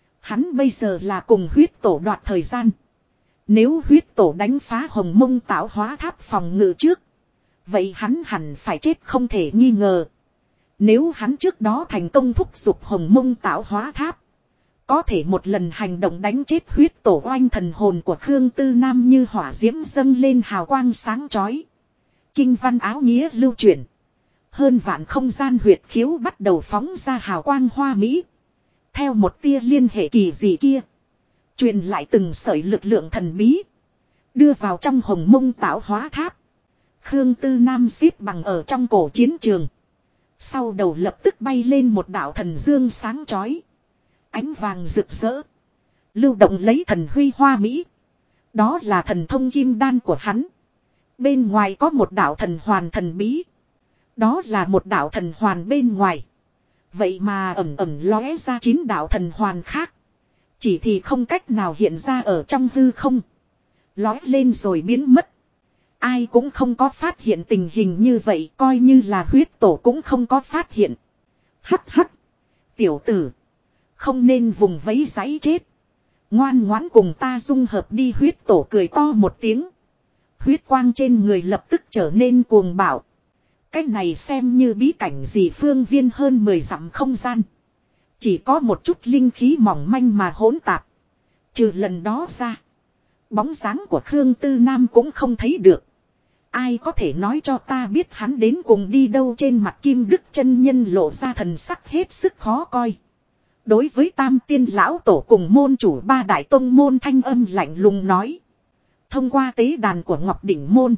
Hắn bây giờ là cùng huyết tổ đoạt thời gian. Nếu huyết tổ đánh phá hồng mông tạo hóa tháp phòng ngự trước. Vậy hắn hẳn phải chết không thể nghi ngờ. Nếu hắn trước đó thành công thúc giục hồng mông tạo hóa tháp. Có thể một lần hành động đánh chết huyết tổ oanh thần hồn của Khương Tư Nam như hỏa diễm dâng lên hào quang sáng chói. Kinh văn áo nghĩa lưu chuyển. Hơn vạn không gian huyệt khiếu bắt đầu phóng ra hào quang hoa mỹ. Theo một tia liên hệ kỳ dị kia. Truyền lại từng sợi lực lượng thần bí. Đưa vào trong hồng mông tạo hóa tháp. Khương Tư Nam xếp bằng ở trong cổ chiến trường. Sau đầu lập tức bay lên một đạo thần dương sáng chói. Ánh vàng rực rỡ. Lưu động lấy thần huy hoa mỹ. Đó là thần thông kim đan của hắn. Bên ngoài có một đạo thần hoàn thần bí. Đó là một đạo thần hoàn bên ngoài. Vậy mà ẩm ẩm lóe ra 9 đạo thần hoàn khác. Chỉ thì không cách nào hiện ra ở trong hư không. Lóe lên rồi biến mất. Ai cũng không có phát hiện tình hình như vậy. Coi như là huyết tổ cũng không có phát hiện. Hắc hắc. Tiểu tử. Không nên vùng vẫy giấy chết. Ngoan ngoãn cùng ta dung hợp đi, huyết tổ cười to một tiếng. Huyết quang trên người lập tức trở nên cuồng bạo. Cái này xem như bí cảnh gì, phương viên hơn 10 dặm không gian. Chỉ có một chút linh khí mỏng manh mà hỗn tạp. Trừ lần đó ra. Bóng dáng của Khương Tư Nam cũng không thấy được. Ai có thể nói cho ta biết hắn đến cùng đi đâu? Trên mặt Kim Đức chân nhân lộ ra thần sắc hết sức khó coi. Đối với Tam Tiên lão tổ cùng môn chủ 3 đại tông môn thanh âm lạnh lùng nói. Thông qua tế đàn của Ngọc Đỉnh môn.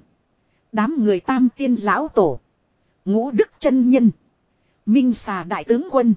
Đám người Tam Tiên lão tổ, Ngũ Đức chân nhân, Minh Xà đại tướng quân,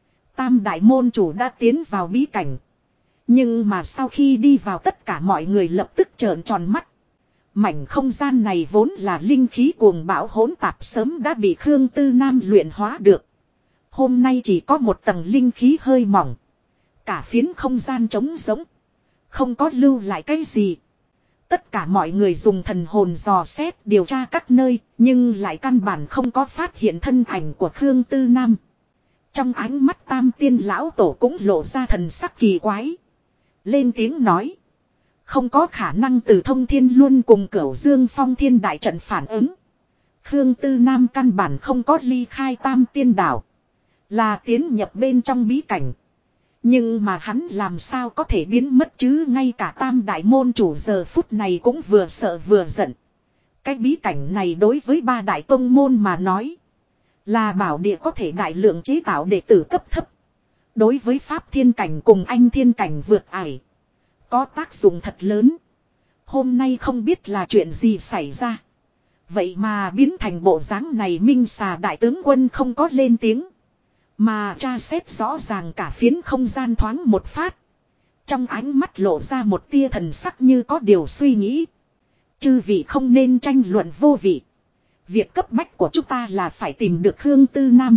Tam đại môn chủ đã tiến vào bí cảnh. Nhưng mà sau khi đi vào, tất cả mọi người lập tức trợn tròn mắt. Mảnh không gian này vốn là linh khí cuồng bão hỗn tạp, sớm đã bị Khương Tư Nam luyện hóa được. Hôm nay chỉ có một tầng linh khí hơi mỏng. Cả phiến không gian trống rỗng. Không có lưu lại cái gì. Tất cả mọi người dùng thần hồn dò xét điều tra các nơi. Nhưng lại căn bản không có phát hiện thân ảnh của Khương Tư Nam. Trong ánh mắt Tam Tiên lão tổ cũng lộ ra thần sắc kỳ quái. Lên tiếng nói. Không có khả năng, từ Thông Thiên Luân cùng Cửu Dương Phong Thiên đại trận phản ứng. Khương Tư Nam căn bản không có ly khai Tam Tiên đảo. Là tiến nhập bên trong bí cảnh. Nhưng mà hắn làm sao có thể biến mất chứ? Ngay cả Tam đại môn chủ giờ phút này cũng vừa sợ vừa giận. Cái bí cảnh này đối với 3 đại tông môn mà nói, là bảo địa có thể đại lượng chế tạo đệ tử cấp thấp. Đối với Pháp Thiên cảnh cùng Anh Thiên cảnh vượt ải, có tác dụng thật lớn. Hôm nay không biết là chuyện gì xảy ra. Vậy mà biến thành bộ dáng này. Minh Xà đại tướng quân không có lên tiếng. Mà tra xét rõ ràng cả phiến không gian thoáng một phát. Trong ánh mắt lộ ra một tia thần sắc như có điều suy nghĩ. Chư vị không nên tranh luận vô vị. Việc cấp bách của chúng ta là phải tìm được Khương Tư Nam.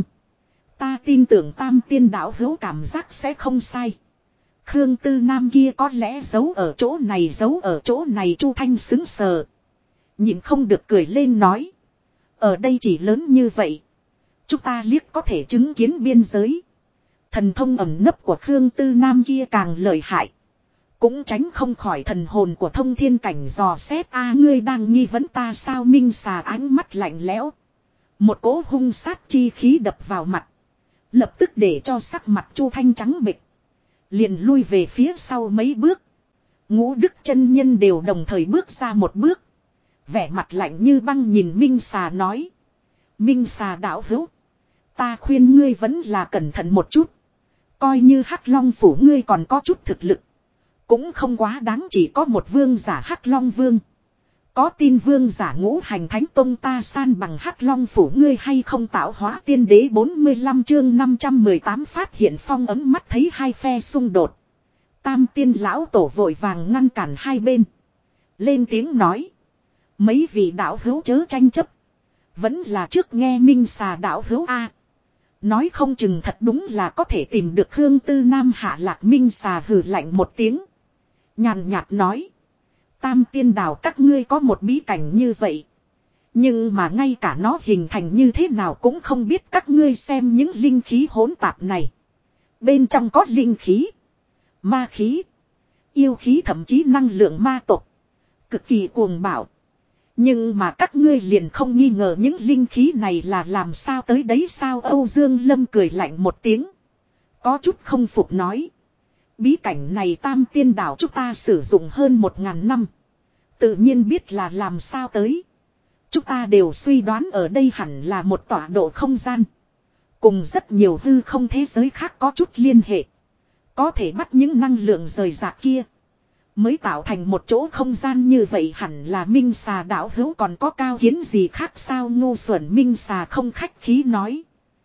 Ta tin tưởng Tam Tiên đạo hữu cảm giác sẽ không sai. Khương Tư Nam kia có lẽ giấu ở chỗ này, giấu ở chỗ này. Chu Thanh sững sờ, nhịn không được cười lên nói. Ở đây chỉ lớn như vậy, chúng ta liếc có thể chứng kiến biên giới. Thần thông ẩn nấp của Khương Tư Nam kia càng lợi hại, cũng tránh không khỏi thần hồn của Thông Thiên cảnh dò xét. Ngươi đang nghi vấn ta sao? Minh Xà ánh mắt lạnh lẽo. Một cỗ hung sát chi khí đập vào mặt, lập tức để cho sắc mặt Chu Thanh trắng bệch, liền lui về phía sau mấy bước. Ngũ Đức chân nhân đều đồng thời bước ra một bước, vẻ mặt lạnh như băng nhìn Minh Xà nói. Minh Xà đạo hữu, ta khuyên ngươi vẫn là cẩn thận một chút. Coi như Hắc Long phủ ngươi còn có chút thực lực, cũng không quá đáng. Chỉ có một vương giả Hắc Long vương. Có tin vương giả Ngũ Hành Thánh Tông ta san bằng Hắc Long phủ ngươi hay không? Tạo hóa tiên đế 45 chương 518 phát hiện phong ấm. Mắt thấy hai phe xung đột, Tam Tiên lão tổ vội vàng ngăn cản hai bên, lên tiếng nói. Mấy vị đạo hữu chớ tranh chấp, vẫn là trước nghe Minh Xà đạo hữu a. Nói không chừng thật đúng là có thể tìm được Khương Tư Nam hạ lạc. Minh Xà hừ lạnh một tiếng, nhàn nhạt nói. Tam Tiên đảo các ngươi có một bí cảnh như vậy, Nhưng mà ngay cả nó hình thành như thế nào cũng không biết, các ngươi xem những linh khí hỗn tạp này. Bên trong có linh khí, ma khí, yêu khí, thậm chí năng lượng ma tộc. Cực kỳ cuồng bạo. Nhưng mà các ngươi liền không nghi ngờ những linh khí này là làm sao tới đấy sao? Âu Dương Lâm cười lạnh một tiếng. Có chút không phục nói. Bí cảnh này Tam Tiên Đảo chúng ta sử dụng hơn 1000 năm. Tự nhiên biết là làm sao tới. Chúng ta đều suy đoán ở đây hẳn là một tọa độ không gian. Cùng rất nhiều hư không thế giới khác có chút liên hệ. Có thể bắt những năng lượng rời rạc kia. Mới tạo thành một chỗ không gian như vậy, hẳn là Minh Xà đạo hữu còn có cao kiến gì khác sao? Ngu xuẩn. Minh Xà không khách khí nói.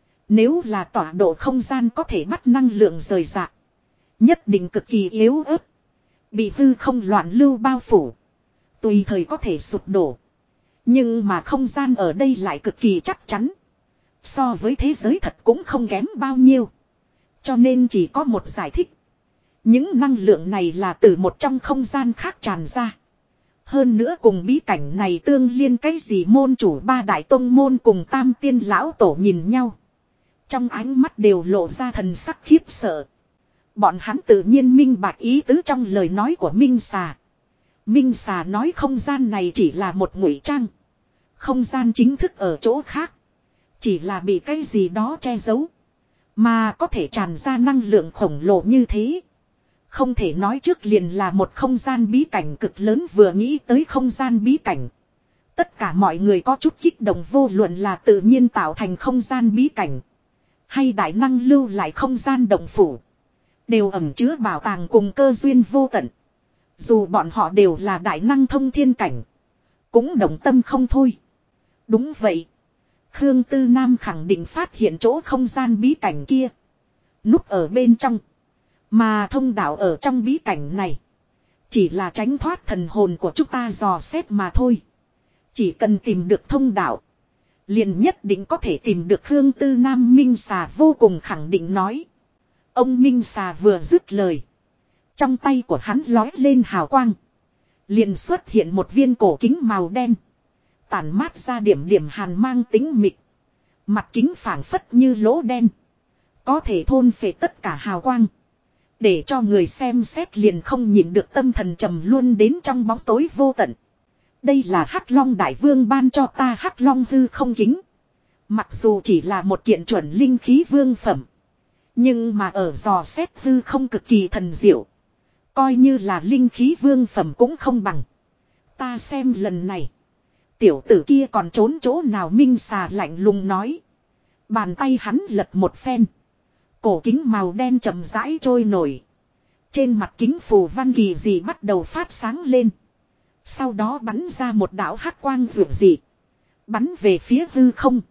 Nếu là tọa độ không gian có thể bắt năng lượng rời rạc, nhất định cực kỳ yếu ớt. Bị hư không loạn lưu bao phủ. Tùy thời có thể sụp đổ. Nhưng mà không gian ở đây lại cực kỳ chắc chắn. So với thế giới thật cũng không kém bao nhiêu. Cho nên chỉ có một giải thích. Những năng lượng này là từ một trong không gian khác tràn ra. Hơn nữa cùng bí cảnh này tương liên cái gì? Môn chủ ba đại tông môn cùng Tam Tiên lão tổ nhìn nhau. Trong ánh mắt đều lộ ra thần sắc khiếp sợ. Bọn hắn tự nhiên minh bạch ý tứ trong lời nói của Minh Xà. Minh Xà nói không gian này chỉ là một ngụy trang. Không gian chính thức ở chỗ khác. Chỉ là bị cái gì đó che giấu. Mà có thể tràn ra năng lượng khổng lồ như thế. Không thể nói trước liền là một không gian bí cảnh cực lớn. Vừa nghĩ tới không gian bí cảnh, tất cả mọi người có chút kích động, vô luận là tự nhiên tạo thành không gian bí cảnh, hay đại năng lưu lại không gian động phủ, đều ẩn chứa bảo tàng cùng cơ duyên vô tận. Dù bọn họ đều là đại năng thông thiên cảnh, cũng động tâm không thôi. Đúng vậy. Khương Tư Nam khẳng định phát hiện chỗ không gian bí cảnh kia. Núp ở bên trong. Mà thông đạo ở trong bí cảnh này chỉ là tránh thoát thần hồn của chúng ta dò xét mà thôi. Chỉ cần tìm được thông đạo, liền nhất định có thể tìm được Khương Tư Nam. Minh Xà vô cùng khẳng định nói. Ông Minh Xà vừa dứt lời, trong tay của hắn lói lên hào quang. Liền xuất hiện một viên cổ kính màu đen, tản mát ra điểm điểm hàn mang tính mịt. Mặt kính phảng phất như lỗ đen, có thể thôn phệ tất cả hào quang. Để cho người xem xét liền không nhịn được tâm thần trầm luôn đến trong bóng tối vô tận. Đây là Hắc Long Đại Vương ban cho ta Hắc Long hư không kính. Mặc dù chỉ là một kiện chuẩn linh khí vương phẩm, nhưng mà ở dò xét hư không cực kỳ thần diệu. Coi như là linh khí vương phẩm cũng không bằng. Ta xem lần này tiểu tử kia còn trốn chỗ nào? Minh Xà lạnh lùng nói. Bàn tay hắn lật một phen, cổ kính màu đen chậm rãi trôi nổi. Trên mặt kính phù văn kỳ dị bắt đầu phát sáng lên. Sau đó bắn ra một đạo hắc quang rực dị, bắn về phía hư không.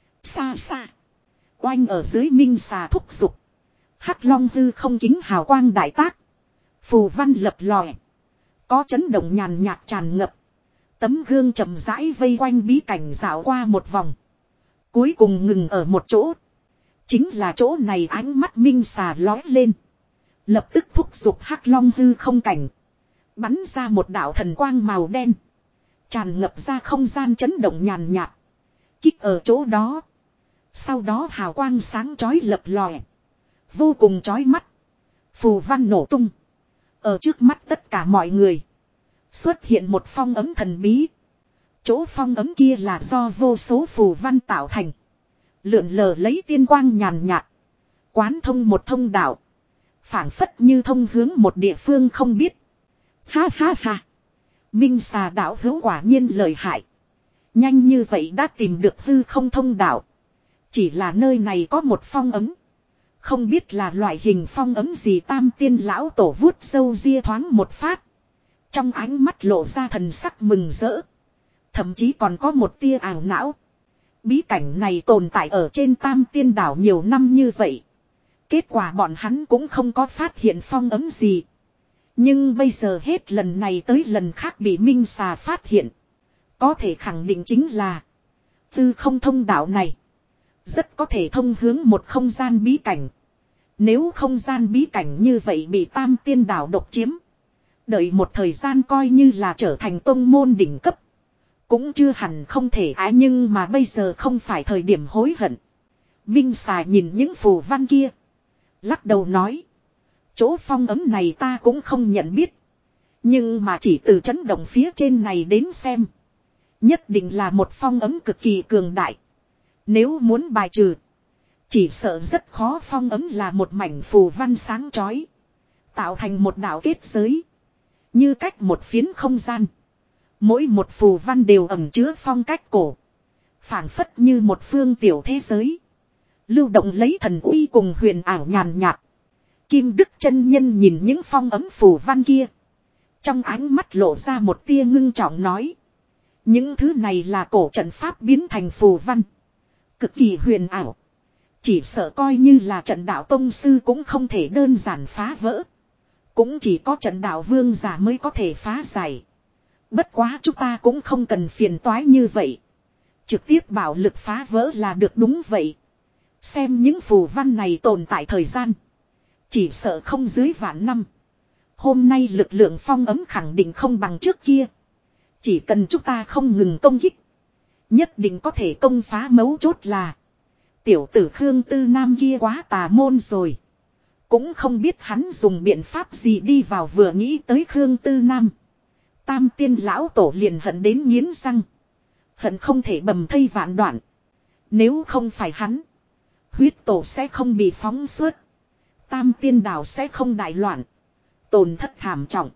Xa xa, oanh ở dưới. Minh Xà thúc giục. Hắc Long hư không kính hào quang đại tác. Phù văn lập lòe, có chấn động nhàn nhạt tràn ngập. Tấm gương chậm rãi vây quanh bí cảnh dạo qua một vòng, cuối cùng ngừng ở một chỗ. Chính là chỗ này. Ánh mắt Minh Xà lói lên, lập tức thúc giục Hắc Long hư không cảnh, bắn ra một đạo thần quang màu đen, tràn ngập ra không gian chấn động nhàn nhạt, kích ở chỗ đó. Sau đó hào quang sáng chói lập lòe, vô cùng chói mắt. Phù văn nổ tung. Ở trước mắt tất cả mọi người xuất hiện một phong ấm thần bí. Chỗ phong ấm kia là do vô số phù văn tạo thành, lượn lờ lấy tiên quang nhàn nhạt, quán thông một thông đạo, phảng phất như thông hướng một địa phương không biết. Ha ha ha. Minh Xà đạo hữu quả nhiên lợi hại. Nhanh như vậy đã tìm được hư không thông đạo. Chỉ là nơi này có một phong ấm, không biết là loại hình phong ấm gì. Tam Tiên lão tổ vuốt râu ria thoáng một phát, trong ánh mắt lộ ra thần sắc mừng rỡ, thậm chí còn có một tia ảo não. Bí cảnh này tồn tại ở trên Tam Tiên đảo nhiều năm như vậy, kết quả bọn hắn cũng không có phát hiện phong ấm gì. Nhưng bây giờ hết lần này tới lần khác bị Minh Xà phát hiện. Có thể khẳng định chính là tư không thông đạo này rất có thể thông hướng một không gian bí cảnh. Nếu không gian bí cảnh như vậy bị Tam Tiên đảo độc chiếm, đợi một thời gian coi như là trở thành tông môn đỉnh cấp, Cũng chưa hẳn không thể nhưng mà bây giờ không phải thời điểm hối hận. Minh xà nhìn những phù văn kia. Lắc đầu nói. Chỗ phong ấm này ta cũng không nhận biết. Nhưng mà chỉ từ chấn động phía trên này đến xem. Nhất định là một phong ấm cực kỳ cường đại. Nếu muốn bài trừ. Chỉ sợ rất khó, phong ấm là một mảnh phù văn sáng chói. Tạo thành một đạo kết giới. Như cách một phiến không gian. Mỗi một phù văn đều ẩn chứa phong cách cổ. Phảng phất như một phương tiểu thế giới. Lưu động lấy thần uy cùng huyền ảo nhàn nhạt. Kim Đức chân nhân nhìn những phong ấm phù văn kia. Trong ánh mắt lộ ra một tia ngưng trọng nói. Những thứ này là cổ trận pháp biến thành phù văn. Cực kỳ huyền ảo. Chỉ sợ coi như là trận đạo tông sư cũng không thể đơn giản phá vỡ. Cũng chỉ có trận đạo vương giả mới có thể phá giải. Bất quá chúng ta cũng không cần phiền toái như vậy. Trực tiếp bảo lực phá vỡ là được, đúng vậy. Xem những phù văn này tồn tại thời gian. Chỉ sợ không dưới vạn năm. Hôm nay lực lượng phong ấm khẳng định không bằng trước kia. Chỉ cần chúng ta không ngừng công kích. Nhất định có thể công phá, mấu chốt là. Tiểu tử Khương Tư Nam kia quá tà môn rồi. Cũng không biết hắn dùng biện pháp gì đi vào, vừa nghĩ tới Khương Tư Nam. Tam tiên lão tổ liền hận đến nghiến răng. Hận không thể bầm thây vạn đoạn. Nếu không phải hắn. Huyết tổ sẽ không bị phóng xuất. Tam tiên đảo sẽ không đại loạn. Tổn thất thảm trọng.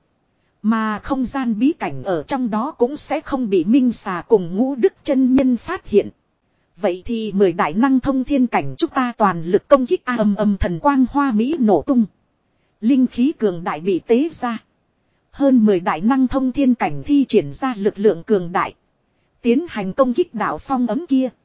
Mà không gian bí cảnh ở trong đó cũng sẽ không bị Minh Xà cùng Ngũ Đức chân nhân phát hiện. Vậy thì 10 đại năng thông thiên cảnh chúng ta toàn lực công kích, ầm ầm, thần quang hoa mỹ nổ tung. Linh khí cường đại bị tế ra. Hơn 10 đại năng thông thiên cảnh thi triển ra lực lượng cường đại. Tiến hành công kích đạo phong ấm kia.